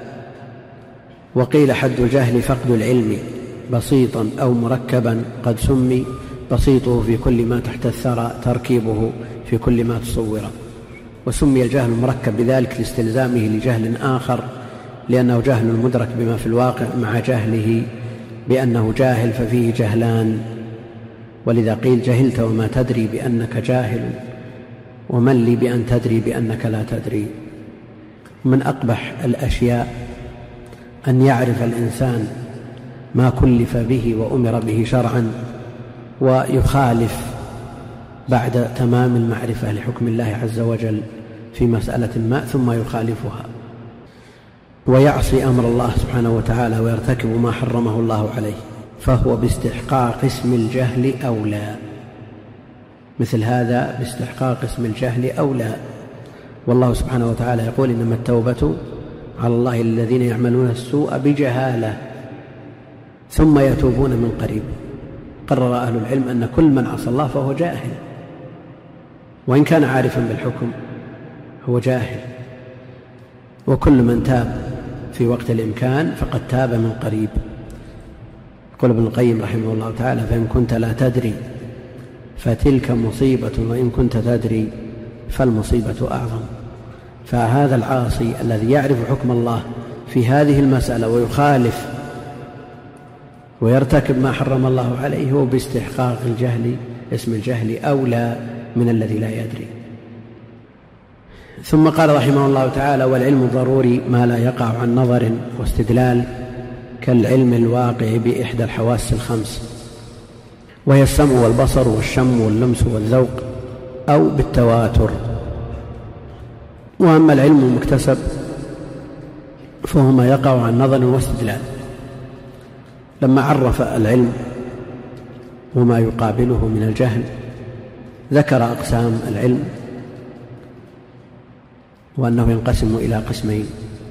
وقيل حد الجهل فقد العلم بسيطا أو مركبا، قد سمي بسيطه في كل ما تحت الثرى تركيبه في كل ما تصور. وسمي الجهل المركب بذلك لاستلزامه لجهل آخر، لأنه جهل مدرك بما في الواقع مع جهله بأنه جاهل ففيه جهلان. ولذا قيل جهلت وما تدري بأنك جاهل، ومن لي بأن تدري بأنك لا تدري. من أقبح الأشياء أن يعرف الإنسان ما كلف به وأمر به شرعا ويخالف بعد تمام المعرفة لحكم الله عز وجل في مسألة ما ثم يخالفها، ويعصي أمر الله سبحانه وتعالى ويرتكب ما حرمه الله عليه، فهو باستحقاق اسم الجهل أولى. مثل هذا باستحقاق اسم الجهل أولى. والله سبحانه وتعالى يقول: إنما التوبة على الله الذين يعملون السوء بجهالة ثم يتوبون من قريب. قرر أهل العلم أن كل من عصى الله فهو جاهل، وإن كان عارفا بالحكم هو جاهل، وكل من تاب في وقت الإمكان فقد تاب من قريب. يقول ابن القيم رحمه الله تعالى: فإن كنت لا تدري فتلك مصيبة، وإن كنت تدري فالمصيبة أعظم. فهذا العاصي الذي يعرف حكم الله في هذه المسألة ويخالف ويرتكب ما حرم الله عليه هو باستحقاق الجهل اسم الجهل أولى من الذي لا يدري. ثم قال رحمه الله تعالى: والعلم ضروري ما لا يقع عن نظر واستدلال، كالعلم الواقع بإحدى الحواس الخمس، وهي السمع والبصر والشم واللمس والذوق، أو بالتواتر. وأما العلم المكتسب فهو ما يقع عن نظر واستدلال. لما عرف العلم وما يقابله من الجهل ذكر أقسام العلم، وأنه ينقسم إلى قسمين: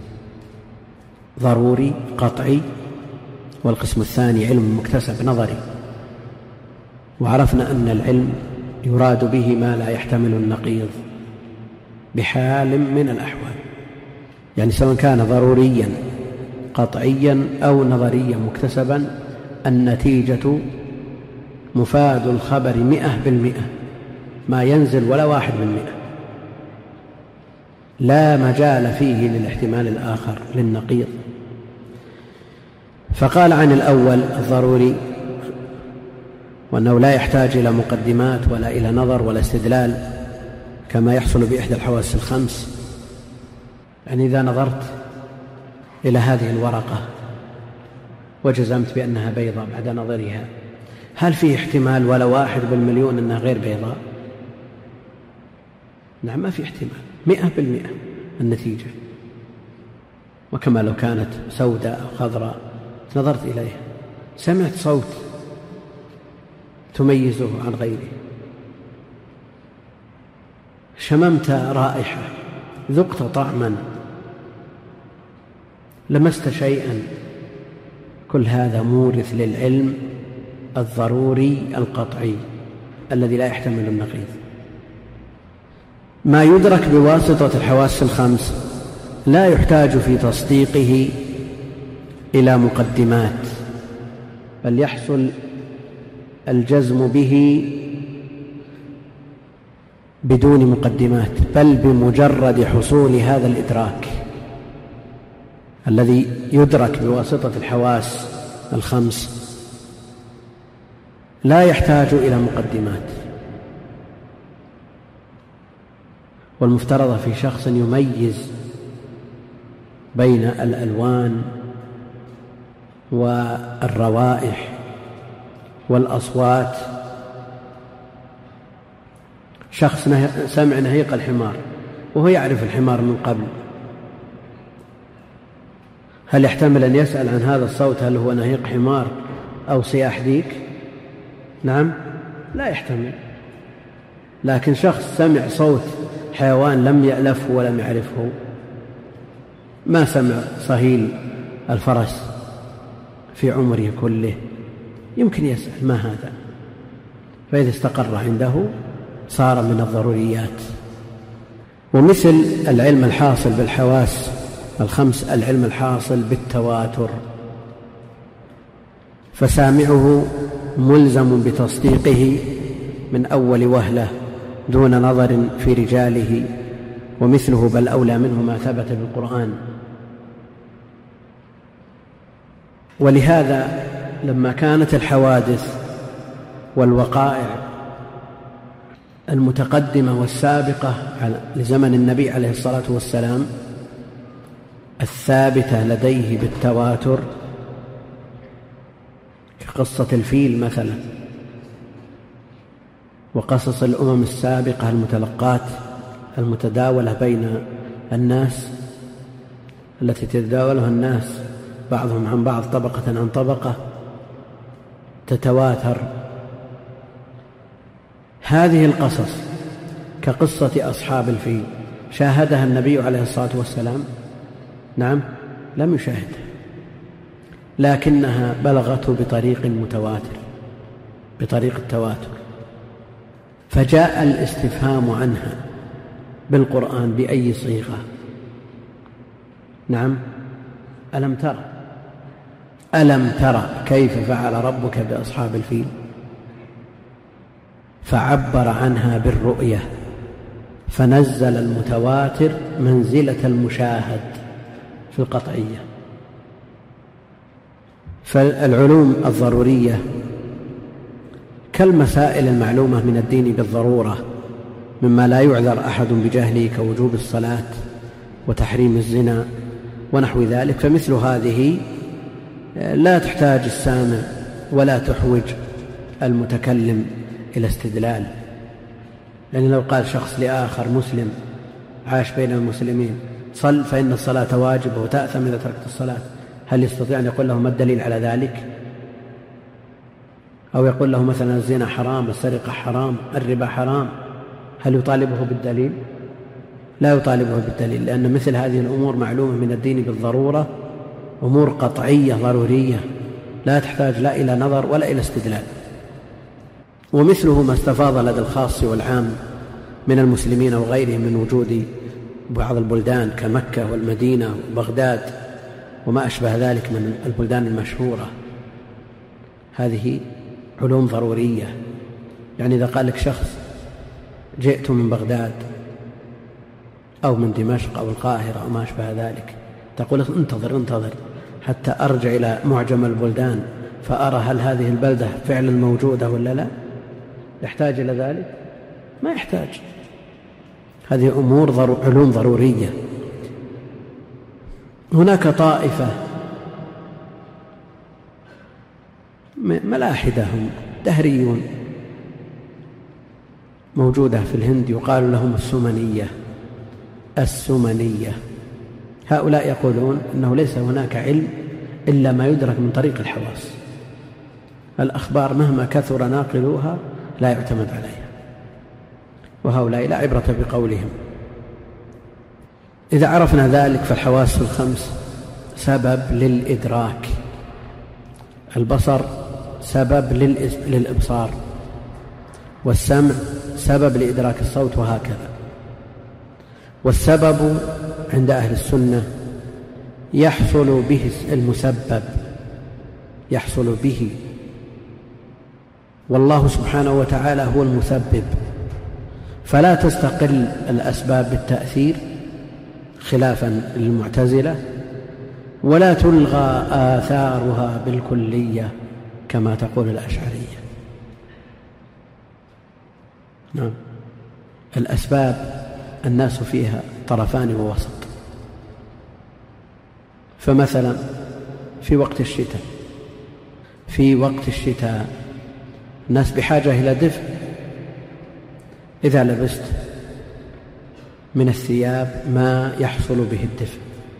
ضروري قطعي، والقسم الثاني علم مكتسب نظري. وعرفنا أن العلم يراد به ما لا يحتمل النقيض بحال من الأحوال، يعني سواء كان ضروريا قطعيا أو نظريا مكتسبا، النتيجة مفاد الخبر مئة بالمئة، ما ينزل ولا واحد بالمئة، لا مجال فيه للاحتمال الآخر للنقيض. فقال عن الأول الضروري وأنه لا يحتاج إلى مقدمات ولا إلى نظر ولا استدلال كما يحصل بإحدى الحواس الخمس. يعني إذا نظرت إلى هذه الورقة وجزمت بأنها بيضاء بعد نظرها، هل فيه احتمال ولا واحد بالمليون أنها غير بيضاء؟ نعم، ما في احتمال، مئة بالمئة النتيجة. وكما لو كانت سوداء أو خضراء نظرت إليها، سمعت صوت تميزه عن غيره، شممت رائحة، ذقت طعما، لمست شيئا، كل هذا مورث للعلم الضروري القطعي الذي لا يحتمل النقيض. ما يدرك بواسطة الحواس الخمس لا يحتاج في تصديقه إلى مقدمات، بل يحصل الجزم به بدون مقدمات، بل بمجرد حصول هذا الإدراك الذي يدرك بواسطة الحواس الخمس لا يحتاج إلى مقدمات، والمفترض في شخص يميز بين الألوان والروائح والأصوات. شخص سمع نهيق الحمار وهو يعرف الحمار من قبل، هل يحتمل أن يسأل عن هذا الصوت هل هو نهيق حمار أو صياح ديك؟ نعم، لا يحتمل. لكن شخص سمع صوت حيوان لم يألفه ولم يعرفه، ما سمع صهيل الفرس في عمره كله، يمكن يسأل ما هذا، فإذا استقر عنده صار من الضروريات. ومثل العلم الحاصل بالحواس الخمس العلم الحاصل بالتواتر، فسامعه ملزم بتصديقه من أول وهلة دون نظر في رجاله، ومثله بل أولى منه ما ثبت بالقرآن. ولهذا لما كانت الحوادث والوقائع المتقدمة والسابقة لزمن النبي عليه الصلاة والسلام الثابتة لديه بالتواتر كقصة الفيل مثلا، وقصص الأمم السابقة المتلقات المتداولة بين الناس التي تتداولها الناس بعضهم عن بعض طبقة عن طبقة تتواتر، هذه القصص كقصة أصحاب الفيل شاهدها النبي عليه الصلاة والسلام؟ نعم، لم يشاهدها، لكنها بلغته بطريق متواتر، بطريق التواتر، فجاء الاستفهام عنها بالقرآن بأي صيغة؟ نعم، ألم ترى ألم ترى كيف فعل ربك بأصحاب الفيل؟ فعبر عنها بالرؤية، فنزل المتواتر منزلة المشاهد في القطعية. فالعلوم الضرورية كالمسائل المعلومة من الدين بالضرورة مما لا يعذر أحد بجهله كوجوب الصلاة وتحريم الزنا ونحو ذلك، فمثل هذه لا تحتاج السامع ولا تحوج المتكلم إلى استدلال. يعني لو قال شخص لآخر مسلم عاش بين المسلمين صل فإن الصلاة واجبة وتأثم إذا تركت الصلاة، هل يستطيع أن يقول له ما الدليل على ذلك؟ أو يقول له مثلا الزنا حرام، السرقة حرام، الربا حرام، هل يطالبه بالدليل؟ لا يطالبه بالدليل، لأن مثل هذه الأمور معلومة من الدين بالضرورة، أمور قطعية ضرورية لا تحتاج لا إلى نظر ولا إلى استدلال. ومثله ما استفاض لدى الخاص والعام من المسلمين وغيرهم من وجود بعض البلدان كمكة والمدينة وبغداد وما أشبه ذلك من البلدان المشهورة، هذه علوم ضرورية. يعني إذا قال لك شخص جئت من بغداد أو من دمشق أو القاهرة أو ما أشبه ذلك، تقول انتظر انتظر حتى أرجع إلى معجم البلدان فأرى هل هذه البلدة فعلا موجودة ولا لا. يحتاج إلى ذلك؟ ما يحتاج. هذه أمور ضرو... علوم ضرورية. هناك طائفة ملاحدة هم دهريون موجودة في الهند يقال لهم السمنية السمنية هؤلاء يقولون أنه ليس هناك علم إلا ما يدرك من طريق الحواس، الأخبار مهما كثر ناقلوها لا يعتمد عليها، وهؤلاء لا عبرة بقولهم. إذا عرفنا ذلك فالحواس الخمس سبب للإدراك، البصر سبب للإبصار، والسمع سبب لإدراك الصوت، وهكذا. والسبب عند أهل السنة يحصل به المسبب، يحصل به، والله سبحانه وتعالى هو المسبب، فلا تستقل الأسباب بالتأثير خلافا للمعتزلة، ولا تلغى آثارها بالكلية كما تقول الأشعرية. نعم. الأسباب الناس فيها طرفان ووسط. فمثلا في وقت الشتاء في وقت الشتاء الناس بحاجة إلى دفء. إذا لبست من الثياب ما يحصل به الدفء،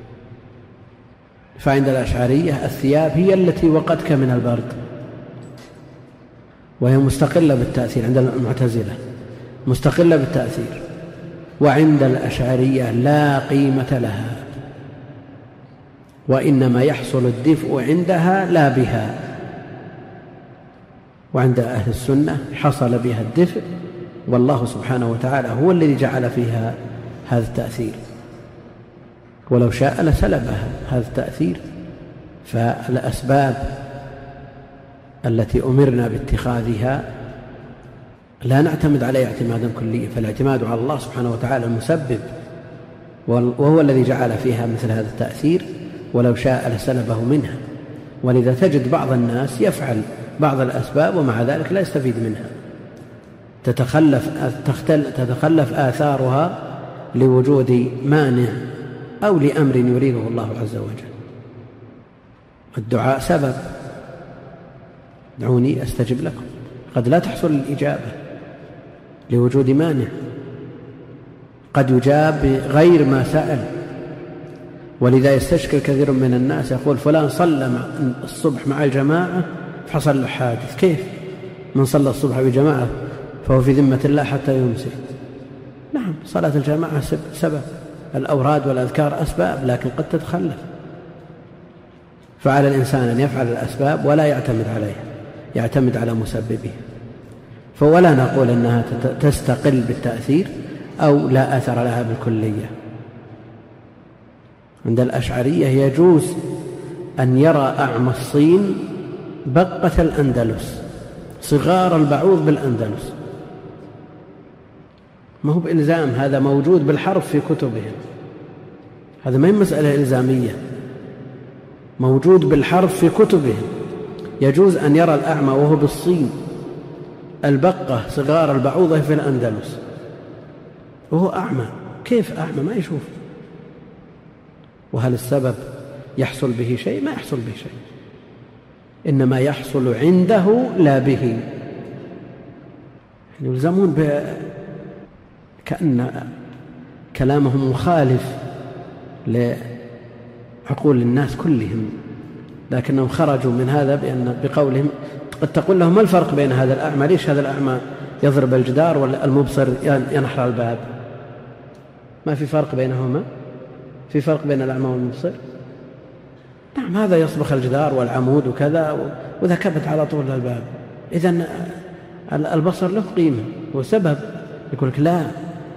فعند الأشعرية الثياب هي التي وقتك من البرد، وهي مستقلة بالتأثير. عند المعتزلة مستقلة بالتأثير، وعند الأشعرية لا قيمة لها، وإنما يحصل الدفء عندها لا بها. وعند أهل السنة حصل بها الدفء، والله سبحانه وتعالى هو الذي جعل فيها هذا التأثير، ولو شاء لسلبها هذا التأثير. فالأسباب التي أمرنا باتخاذها لا نعتمد عليها اعتمادا كليا، فالاعتماد على الله سبحانه وتعالى المسبب، وهو الذي جعل فيها مثل هذا التأثير، ولو شاء لسلبه منها. ولذا تجد بعض الناس يفعل بعض الأسباب ومع ذلك لا يستفيد منها، تتخلف, تتخلف آثارها لوجود مانع أو لأمر يريده الله عز وجل. الدعاء سبب، دعوني أستجب لكم، قد لا تحصل الإجابة لوجود مانع، قد يجاب غير ما سأل. ولذا يستشكل كثير من الناس يقول فلان صلى الصبح مع الجماعة فحصل له حادث. كيف؟ من صلى الصبح بجماعة فهو في ذمة الله حتى يمسي. نعم، صلاة الجماعة سبب، الأوراد والأذكار أسباب، لكن قد تتخلف. فعلى الإنسان أن يفعل الأسباب ولا يعتمد عليها، يعتمد على مسببها. فولا نقول أنها تستقل بالتأثير أو لا أثر لها بالكلية. عند الأشعرية يجوز أن يرى أعمى الصين بقة الأندلس، صغار البعوض بالأندلس، ما هو بإلزام، هذا موجود بالحرف في كتبهم، هذا ما هي مسألة إلزامية، موجود بالحرف في كتبهم. يجوز أن يرى الأعمى وهو بالصين البقة صغار البعوضة في الأندلس وهو أعمى. كيف أعمى ما يشوف؟ وهل السبب يحصل به شيء؟ ما يحصل به شيء، إنما يحصل عنده لا به. يلزمون ب... كأن كلامهم مخالف لعقول الناس كلهم، لكنهم خرجوا من هذا بأن بقولهم قد تقول لهم ما الفرق بين هذا الأعمى؟ ليش هذا الأعمى يضرب الجدار والمبصر ينحر الباب؟ ما في فرق بينهما؟ في فرق بين الأعمى والمبصر؟ نعم، هذا يصبخ الجدار والعمود وكذا وإذا كبت على طول الباب. إذن البصر له قيمة وسبب. يقول لك لا،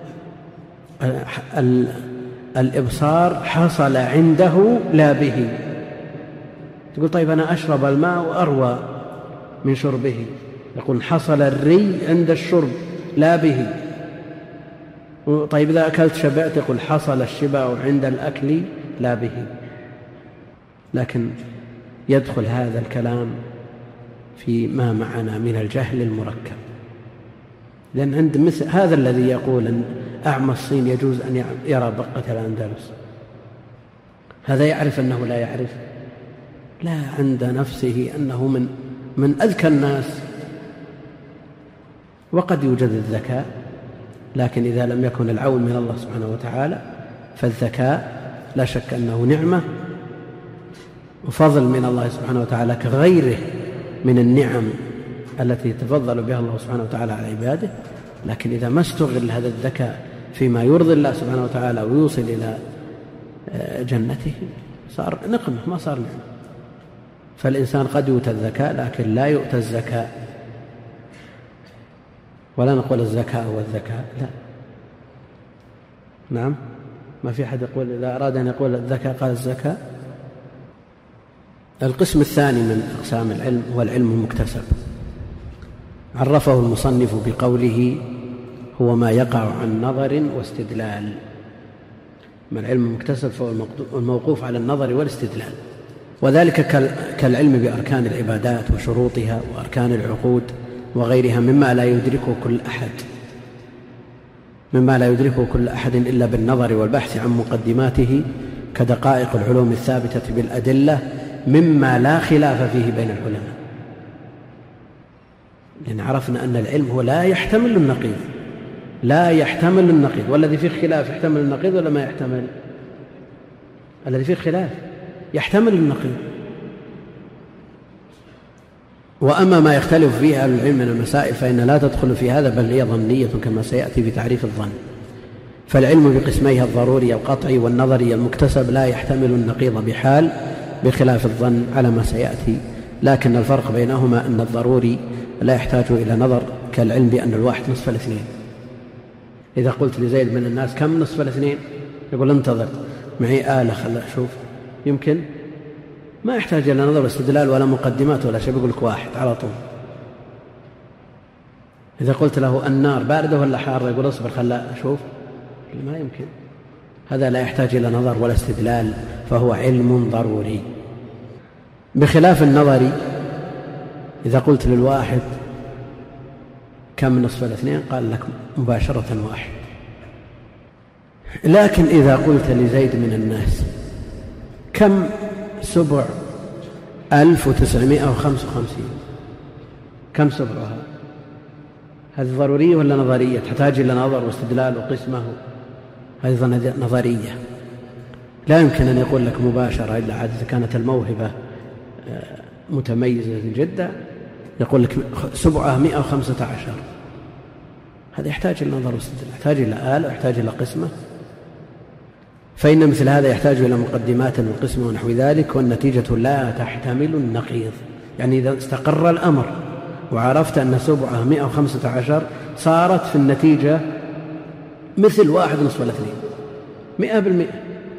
الإبصار حصل عنده لا به. تقول طيب أنا أشرب الماء وأروى من شربه، يقول حصل الري عند الشرب لا به. طيب إذا أكلت شبعت، يقول حصل الشبع عند الأكل لا به. لكن يدخل هذا الكلام في ما معنا من الجهل المركب، لأن عند مثل هذا الذي يقول أن أعمى الصين يجوز أن يرى بقة الأندلس، هذا يعرف أنه لا يعرف، لا، عند نفسه أنه من من أذكى الناس. وقد يوجد الذكاء، لكن إذا لم يكن العون من الله سبحانه وتعالى فالذكاء لا شك أنه نعمة وفضل من الله سبحانه وتعالى كغيره من النعم التي يتفضل بها الله سبحانه وتعالى على عباده. لكن إذا ما استغل هذا الذكاء فيما يرضي الله سبحانه وتعالى ويوصل إلى جنته صار نقمة، ما صار نعمة. فالإنسان قد يؤتى الذكاء لكن لا يؤتى الزكاء. ولا نقول الزكاة هو الذكاء، لا، نعم، ما في أحد يقول إذا أراد أن يقول الذكاء قال الزكاة. القسم الثاني من أقسام العلم هو العلم المكتسب. عرفه المصنف بقوله هو ما يقع عن نظر واستدلال. أما العلم المكتسب فهو الموقوف على النظر والاستدلال، وذلك كالعلم بأركان العبادات وشروطها وأركان العقود وغيرها مما لا يدركه كل أحد مما لا يدركه كل أحد إلا بالنظر والبحث عن مقدماته، كدقائق العلوم الثابتة بالأدلة مما لا خلاف فيه بين العلماء. لأن عرفنا أن العلم هو لا يحتمل النقيض، لا يحتمل النقيض، والذي فيه خلاف يحتمل النقيض ولا ما يحتمل؟ الذي فيه خلاف يحتمل النقيض. وأما ما يختلف فيه أهل العلم من المسائل فإن لا تدخل في هذا، بل هي ظنية كما سيأتي في تعريف الظن. فالعلم بقسميها الضروري القطعي والنظري المكتسب لا يحتمل النقيض بحال، بخلاف الظن على ما سيأتي. لكن الفرق بينهما أن الضروري لا يحتاج إلى نظر، كالعلم بأن الواحد نصف الاثنين. إذا قلت لزيد من الناس كم نصف الاثنين، يقول انتظر معي آلة خلنا أشوف، يمكن ما يحتاج إلى نظر واستدلال ولا مقدمات ولا شيء، بيقول لك واحد على طول. إذا قلت له النار باردة ولا حارة، يقول اصبر خلنا أشوف، ما يمكن. هذا لا يحتاج إلى نظر ولا استدلال، فهو علم ضروري. بخلاف النظري، إذا قلت للواحد كم نصف الاثنين قال لك مباشرة واحد. لكن إذا قلت لزيد من الناس كم سبع ألف وتسعمائة وخمسة وخمسين، كم سبعها؟ هذه ضرورية ولا نظرية؟ تحتاج إلى نظر واستدلال وقسمه، هذه نظرية. لا يمكن أن يقول لك مباشرة إلا عاد إذا كانت الموهبة متميزة جدا، يقول لك سبعة مئة وخمسة عشر. هذا يحتاج إلى نظر واستدلال، يحتاج إلى آلة ويحتاج إلى قسمة. فإن مثل هذا يحتاج إلى مقدمات وقسمة ونحو ذلك، والنتيجة لا تحتمل النقيض. يعني إذا استقر الأمر وعرفت أن سبعة مئة وخمسة عشر، صارت في النتيجة مثل واحد نصف الاثنين مئة بالمئة.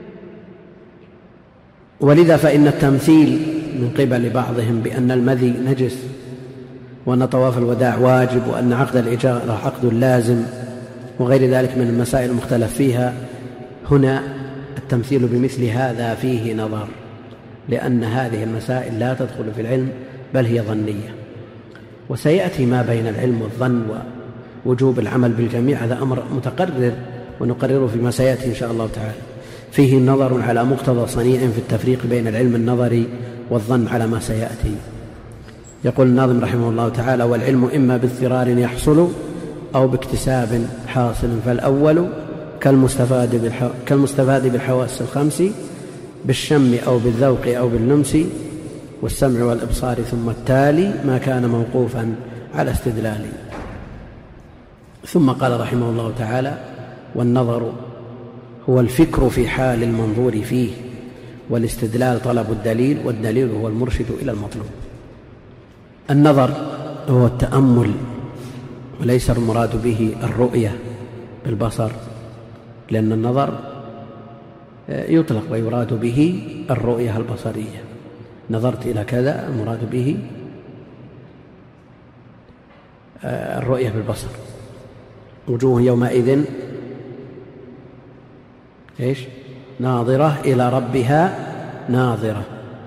ولذا فإن التمثيل من قبل بعضهم بأن المذي نجس، وأن طواف الوداع واجب، وأن عقد الإجارة عقد لازم، وغير ذلك من المسائل المختلف فيها، هنا التمثيل بمثل هذا فيه نظر، لأن هذه المسائل لا تدخل في العلم بل هي ظنية. وسيأتي ما بين العلم والظن ووجوب العمل بالجميع، هذا أمر متقرر ونقرره فيما سيأتي إن شاء الله تعالى. فيه نظر على مقتضى صنيع في التفريق بين العلم النظري والظن على ما سيأتي. يقول الناظم رحمه الله تعالى: والعلم إما باضطرار يحصل أو باكتساب حاصل، فالأول كالمستفاد, بالحو... كالمستفاد بالحواس الخمس، بالشم أو بالذوق أو باللمس والسمع والإبصار، ثم التالي ما كان موقوفا على استدلال. ثم قال رحمه الله تعالى: والنظر هو الفكر في حال المنظور فيه، والاستدلال طلب الدليل، والدليل هو المرشد إلى المطلوب. النظر هو التأمل، وليس المراد به الرؤية بالبصر، لأن النظر يطلق ويراد به الرؤية البصرية. نظرت إلى كذا، المراد به الرؤية بالبصر. وجوه يومئذ إيش؟ ناظرة إلى ربها ناظرة.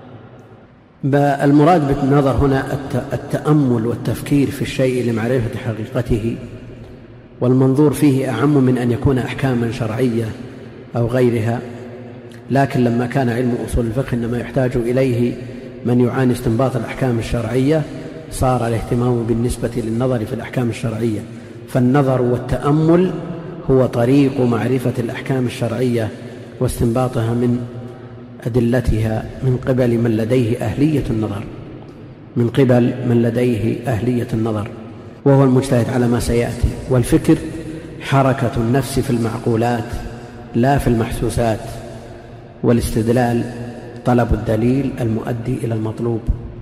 المراد بالنظر هنا التأمل والتفكير في الشيء لمعرفة حقيقته، والمنظور فيه أعم من أن يكون أحكاما شرعية أو غيرها. لكن لما كان علم أصول الفقه إنما يحتاج إليه من يعاني استنباط الأحكام الشرعية، صار الاهتمام بالنسبة للنظر في الأحكام الشرعية. فالنظر والتأمل هو طريق معرفة الأحكام الشرعية واستنباطها من أدلتها من قبل من لديه أهلية النظر من قبل من لديه أهلية النظر وهو المجتهد على ما سيأتي. والفكر حركة النفس في المعقولات لا في المحسوسات، والاستدلال طلب الدليل المؤدي إلى المطلوب،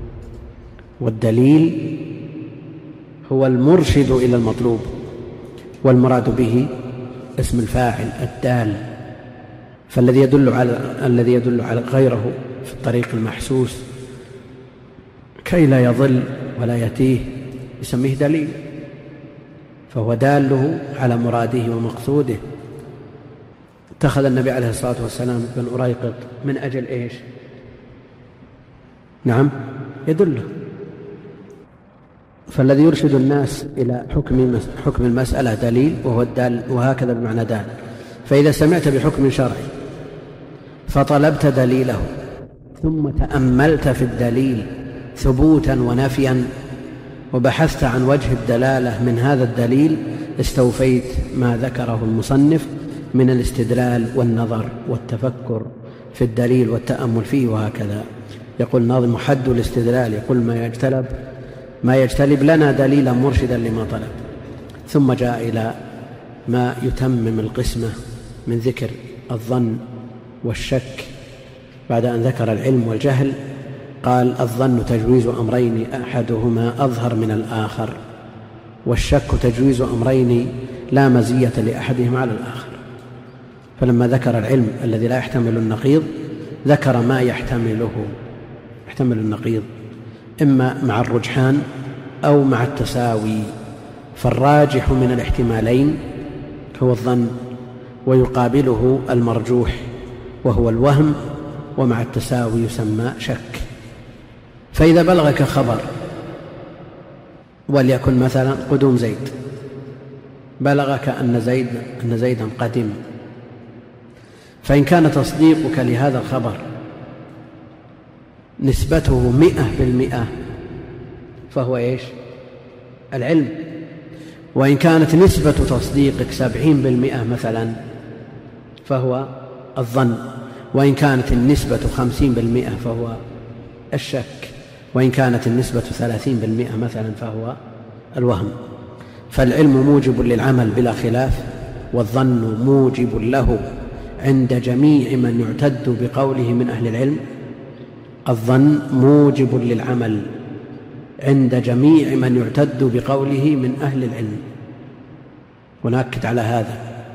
والدليل هو المرشد إلى المطلوب، والمراد به اسم الفاعل الدال. فالذي يدل على الذي يدل على غيره في الطريق المحسوس كي لا يضل ولا يتيه يسميه دليل، فهو داله على مراده ومقصوده. اتخذ النبي عليه الصلاة والسلام بن أريقط من أجل إيش؟ نعم يدله. فالذي يرشد الناس إلى حكم حكم المسألة دليل، وهو الدال، وهكذا بمعنى دال. فإذا سمعت بحكم شرعي فطلبت دليله ثم تأملت في الدليل ثبوتا ونفيا وبحثت عن وجه الدلالة من هذا الدليل، استوفيت ما ذكره المصنف من الاستدلال والنظر والتفكر في الدليل والتأمل فيه. وهكذا يقول الناظم: حد الاستدلال يقول ما يجتلب ما يجتلب لنا دليلا مرشدا لما طلب. ثم جاء إلى ما يتمم القسمة من ذكر الظن والشك بعد أن ذكر العلم والجهل. قال: الظن تجويز أمرين أحدهما أظهر من الآخر، والشك تجويز أمرين لا مزية لأحدهما على الآخر. فلما ذكر العلم الذي لا يحتمل النقيض ذكر ما يحتمله يحتمل النقيض، إما مع الرجحان أو مع التساوي. فالراجح من الاحتمالين هو الظن، ويقابله المرجوح وهو الوهم، ومع التساوي يسمى شك. فإذا بلغك خبر، وليكن مثلا قدوم زيد، بلغك أن زيد أن زيدا قدم، فإن كان تصديقك لهذا الخبر نسبته مئة بالمئة فهو إيش؟ العلم. وإن كانت نسبة تصديقك سبعين بالمئة مثلا فهو الظن. وإن كانت النسبة خمسين بالمئة فهو الشك. وإن كانت النسبة ثلاثين بالمئة مثلا فهو الوهم. فالعلم موجب للعمل بلا خلاف، والظن موجب له عند جميع من يعتد بقوله من أهل العلم. الظن موجب للعمل عند جميع من يعتد بقوله من أهل العلم. ونأكد على هذا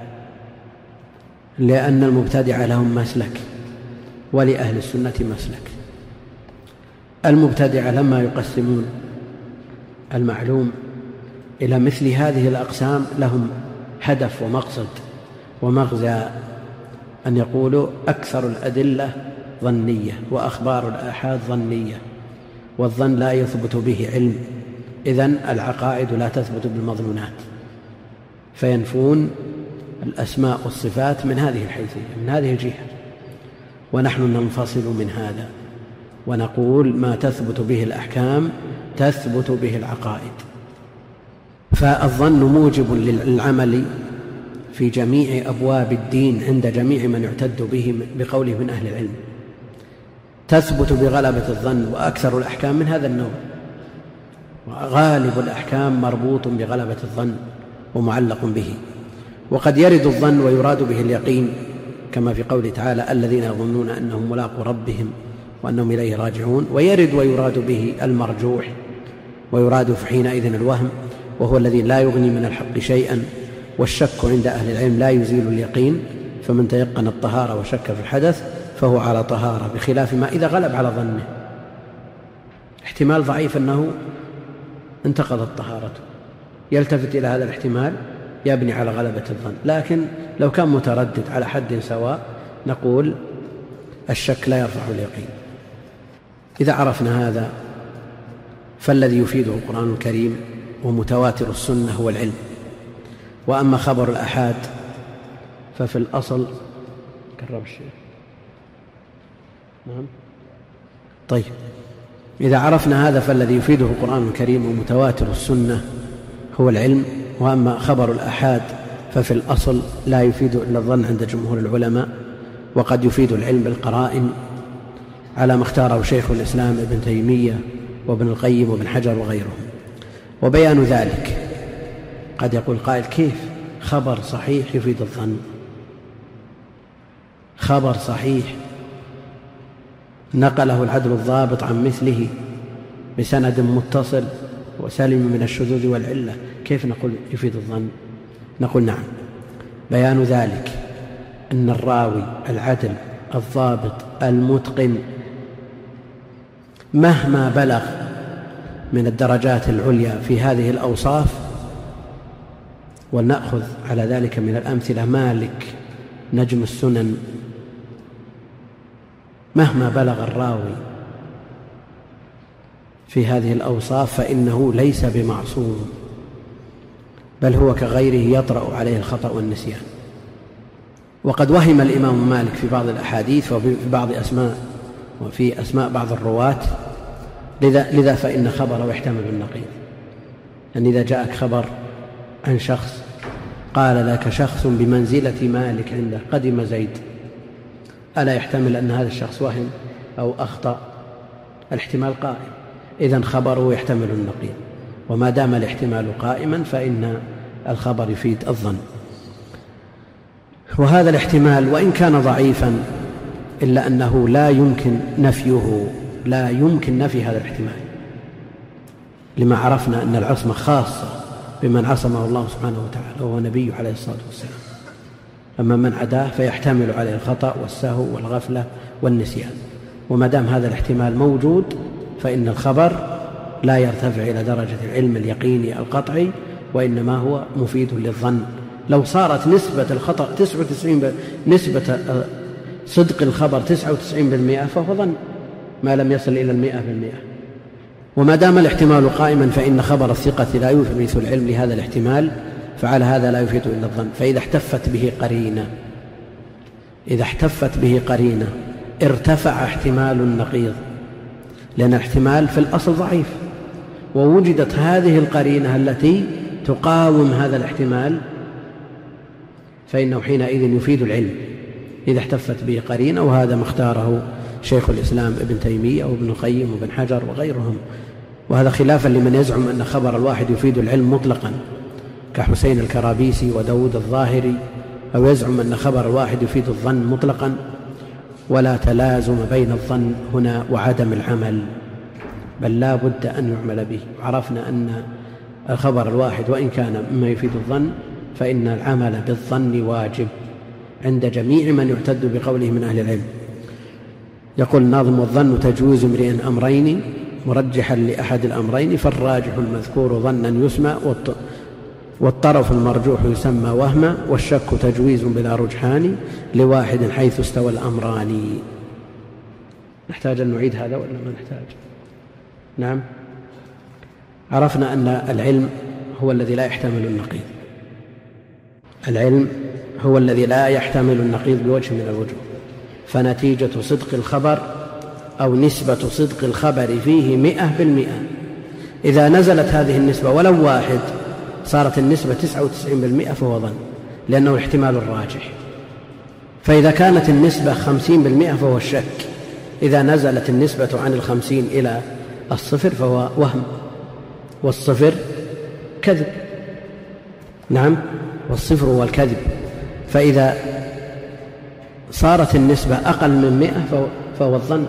لأن المبتدع لهم مسلك ولأهل السنة مسلك. المبتدع لما يقسمون المعلوم إلى مثل هذه الأقسام لهم هدف ومقصد ومغزى، أن يقولوا أكثر الأدلة ظنية وأخبار الآحاد ظنية، والظن لا يثبت به علم، إذن العقائد لا تثبت بالمظنونات، فينفون الأسماء والصفات من هذه الحيثية من هذه الجهة. ونحن ننفصل من هذا ونقول ما تثبت به الأحكام تثبت به العقائد. فالظن موجب للعمل في جميع أبواب الدين عند جميع من يعتد به بقوله من أهل العلم، تثبت بغلبة الظن. وأكثر الأحكام من هذا النوع، وغالب الأحكام مربوط بغلبة الظن ومعلق به. وقد يرد الظن ويراد به اليقين، كما في قوله تعالى: الذين يظنون أنهم ملاقو ربهم وأنهم إليه راجعون. ويرد ويراد به المرجوح، ويراد في حينئذ الوهم، وهو الذي لا يغني من الحق شيئا. والشك عند أهل العلم لا يزيل اليقين، فمن تيقن الطهارة وشك في الحدث فهو على طهارة، بخلاف ما إذا غلب على ظنه احتمال ضعيف أنه انتقضت طهارته، يلتفت إلى هذا الاحتمال يبني على غلبة الظن. لكن لو كان متردد على حد سواء نقول الشك لا يرفع اليقين. إذا عرفنا هذا فالذي يفيده القرآن الكريم ومتواتر السنة هو العلم. وأما خبر الآحاد ففي الأصل كرم الشيخ. نعم طيب إذا عرفنا هذا فالذي يفيده القرآن الكريم ومتواتر السنة هو العلم. وأما خبر الآحاد ففي الأصل لا يفيد إلا الظن عند جمهور العلماء، وقد يفيد العلم بالقرائن على ما اختاره شيخ الإسلام ابن تيمية وابن القيم وابن حجر وغيرهم. وبيان ذلك قد يقول قائل: كيف خبر صحيح يفيد الظن؟ خبر صحيح نقله العدل الضابط عن مثله بسند متصل وسلم من الشذوذ والعلة، كيف نقول يفيد الظن؟ نقول نعم، بيان ذلك أن الراوي العدل الضابط المتقن مهما بلغ من الدرجات العليا في هذه الأوصاف، ولنأخذ على ذلك من الأمثلة مالك نجم السنن، مهما بلغ الراوي في هذه الأوصاف فإنه ليس بمعصوم، بل هو كغيره يطرأ عليه الخطأ والنسيان. وقد وهم الإمام مالك في بعض الأحاديث وفي بعض أسماء وفي أسماء بعض الرواة، لذا, لذا فإن خبره يحتمل النقيض. أن إذا جاءك خبر عن شخص قال لك شخص بمنزلة مالك عنده قدم زيد، ألا يحتمل أن هذا الشخص وهم أو أخطأ؟ الاحتمال قائم، إذن خبره يحتمل النقيض، وما دام الاحتمال قائما فإن الخبر يفيد الظن. وهذا الاحتمال وإن كان ضعيفا إلا أنه لا يمكن نفيه، لا يمكن نفي هذا الاحتمال، لما عرفنا أن العصمة خاصة بمن عصمه الله سبحانه وتعالى وهو نبيه عليه الصلاة والسلام، أما من عداه فيحتمل عليه الخطأ والسهو والغفلة والنسيان. وما دام هذا الاحتمال موجود فإن الخبر لا يرتفع إلى درجة العلم اليقيني القطعي، وإنما هو مفيد للظن. لو صارت نسبة الخطأ تسعة وتسعين نسبة صدق الخبر تسعة وتسعين بالمئة فهو ظن ما لم يصل إلى المئة بالمئة. وما دام الاحتمال قائما فإن خبر الثقة لا يورث العلم لهذا الاحتمال، فعلى هذا لا يفيد إلا الظن. فإذا احتفت به قرينة إذا احتفت به قرينة ارتفع احتمال النقيض، لأن الاحتمال في الأصل ضعيف، ووجدت هذه القرينة التي تقاوم هذا الاحتمال فإنه حينئذ يفيد العلم إذا احتفت به قرينة. وهذا ما اختاره شيخ الإسلام ابن تيمية وابن القيم وابن حجر وغيرهم، وهذا خلافا لمن يزعم أن خبر الواحد يفيد العلم مطلقا كحسين الكرابيسي وداود الظاهري، أو يزعم أن خبر الواحد يفيد الظن مطلقا. ولا تلازم بين الظن هنا وعدم العمل، بل لا بد أن يعمل به. عرفنا أن الخبر الواحد وإن كان مما يفيد الظن فإن العمل بالظن واجب عند جميع من يعتد بقوله من أهل العلم. يقول الناظم: والظن تجويز امرئ أمرين مرجحا لأحد الأمرين، فالراجح المذكور ظنا يسمى والطرف المرجوح يسمى وهما، والشك تجويز بلا رجحان لواحد حيث استوى الأمران. نحتاج أن نعيد هذا ولا ما نحتاج؟ نعم. عرفنا أن العلم هو الذي لا يحتمل النقيض، العلم هو الذي لا يحتمل النقيض بوجه من الوجوه، فنتيجة صدق الخبر أو نسبة صدق الخبر فيه مئة بالمئة. إذا نزلت هذه النسبة ولو واحد صارت النسبة تسعة وتسعين بالمئة فهو ظن، لأنه احتمال الراجح. فإذا كانت النسبة خمسين بالمئة فهو الشك. إذا نزلت النسبة عن الخمسين إلى الصفر فهو وهم، والصفر كذب. نعم، والصفر هو الكذب. فإذا صارت النسبة أقل من مئة فهو الظن.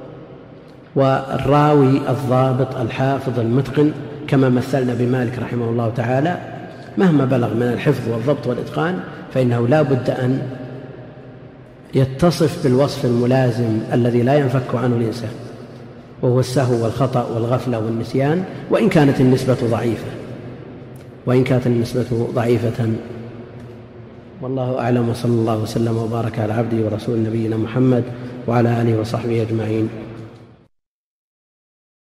والراوي الضابط الحافظ المتقن كما مثلنا بمالك رحمه الله تعالى مهما بلغ من الحفظ والضبط والإتقان فإنه لا بد أن يتصف بالوصف الملازم الذي لا ينفك عنه الإنسان، وهو السهو والخطأ والغفلة والنسيان، وإن كانت النسبة ضعيفة وإن كانت النسبة ضعيفة. والله أعلم، وصلى الله وسلم وبارك على عبده ورسول نبينا محمد وعلى آله وصحبه أجمعين.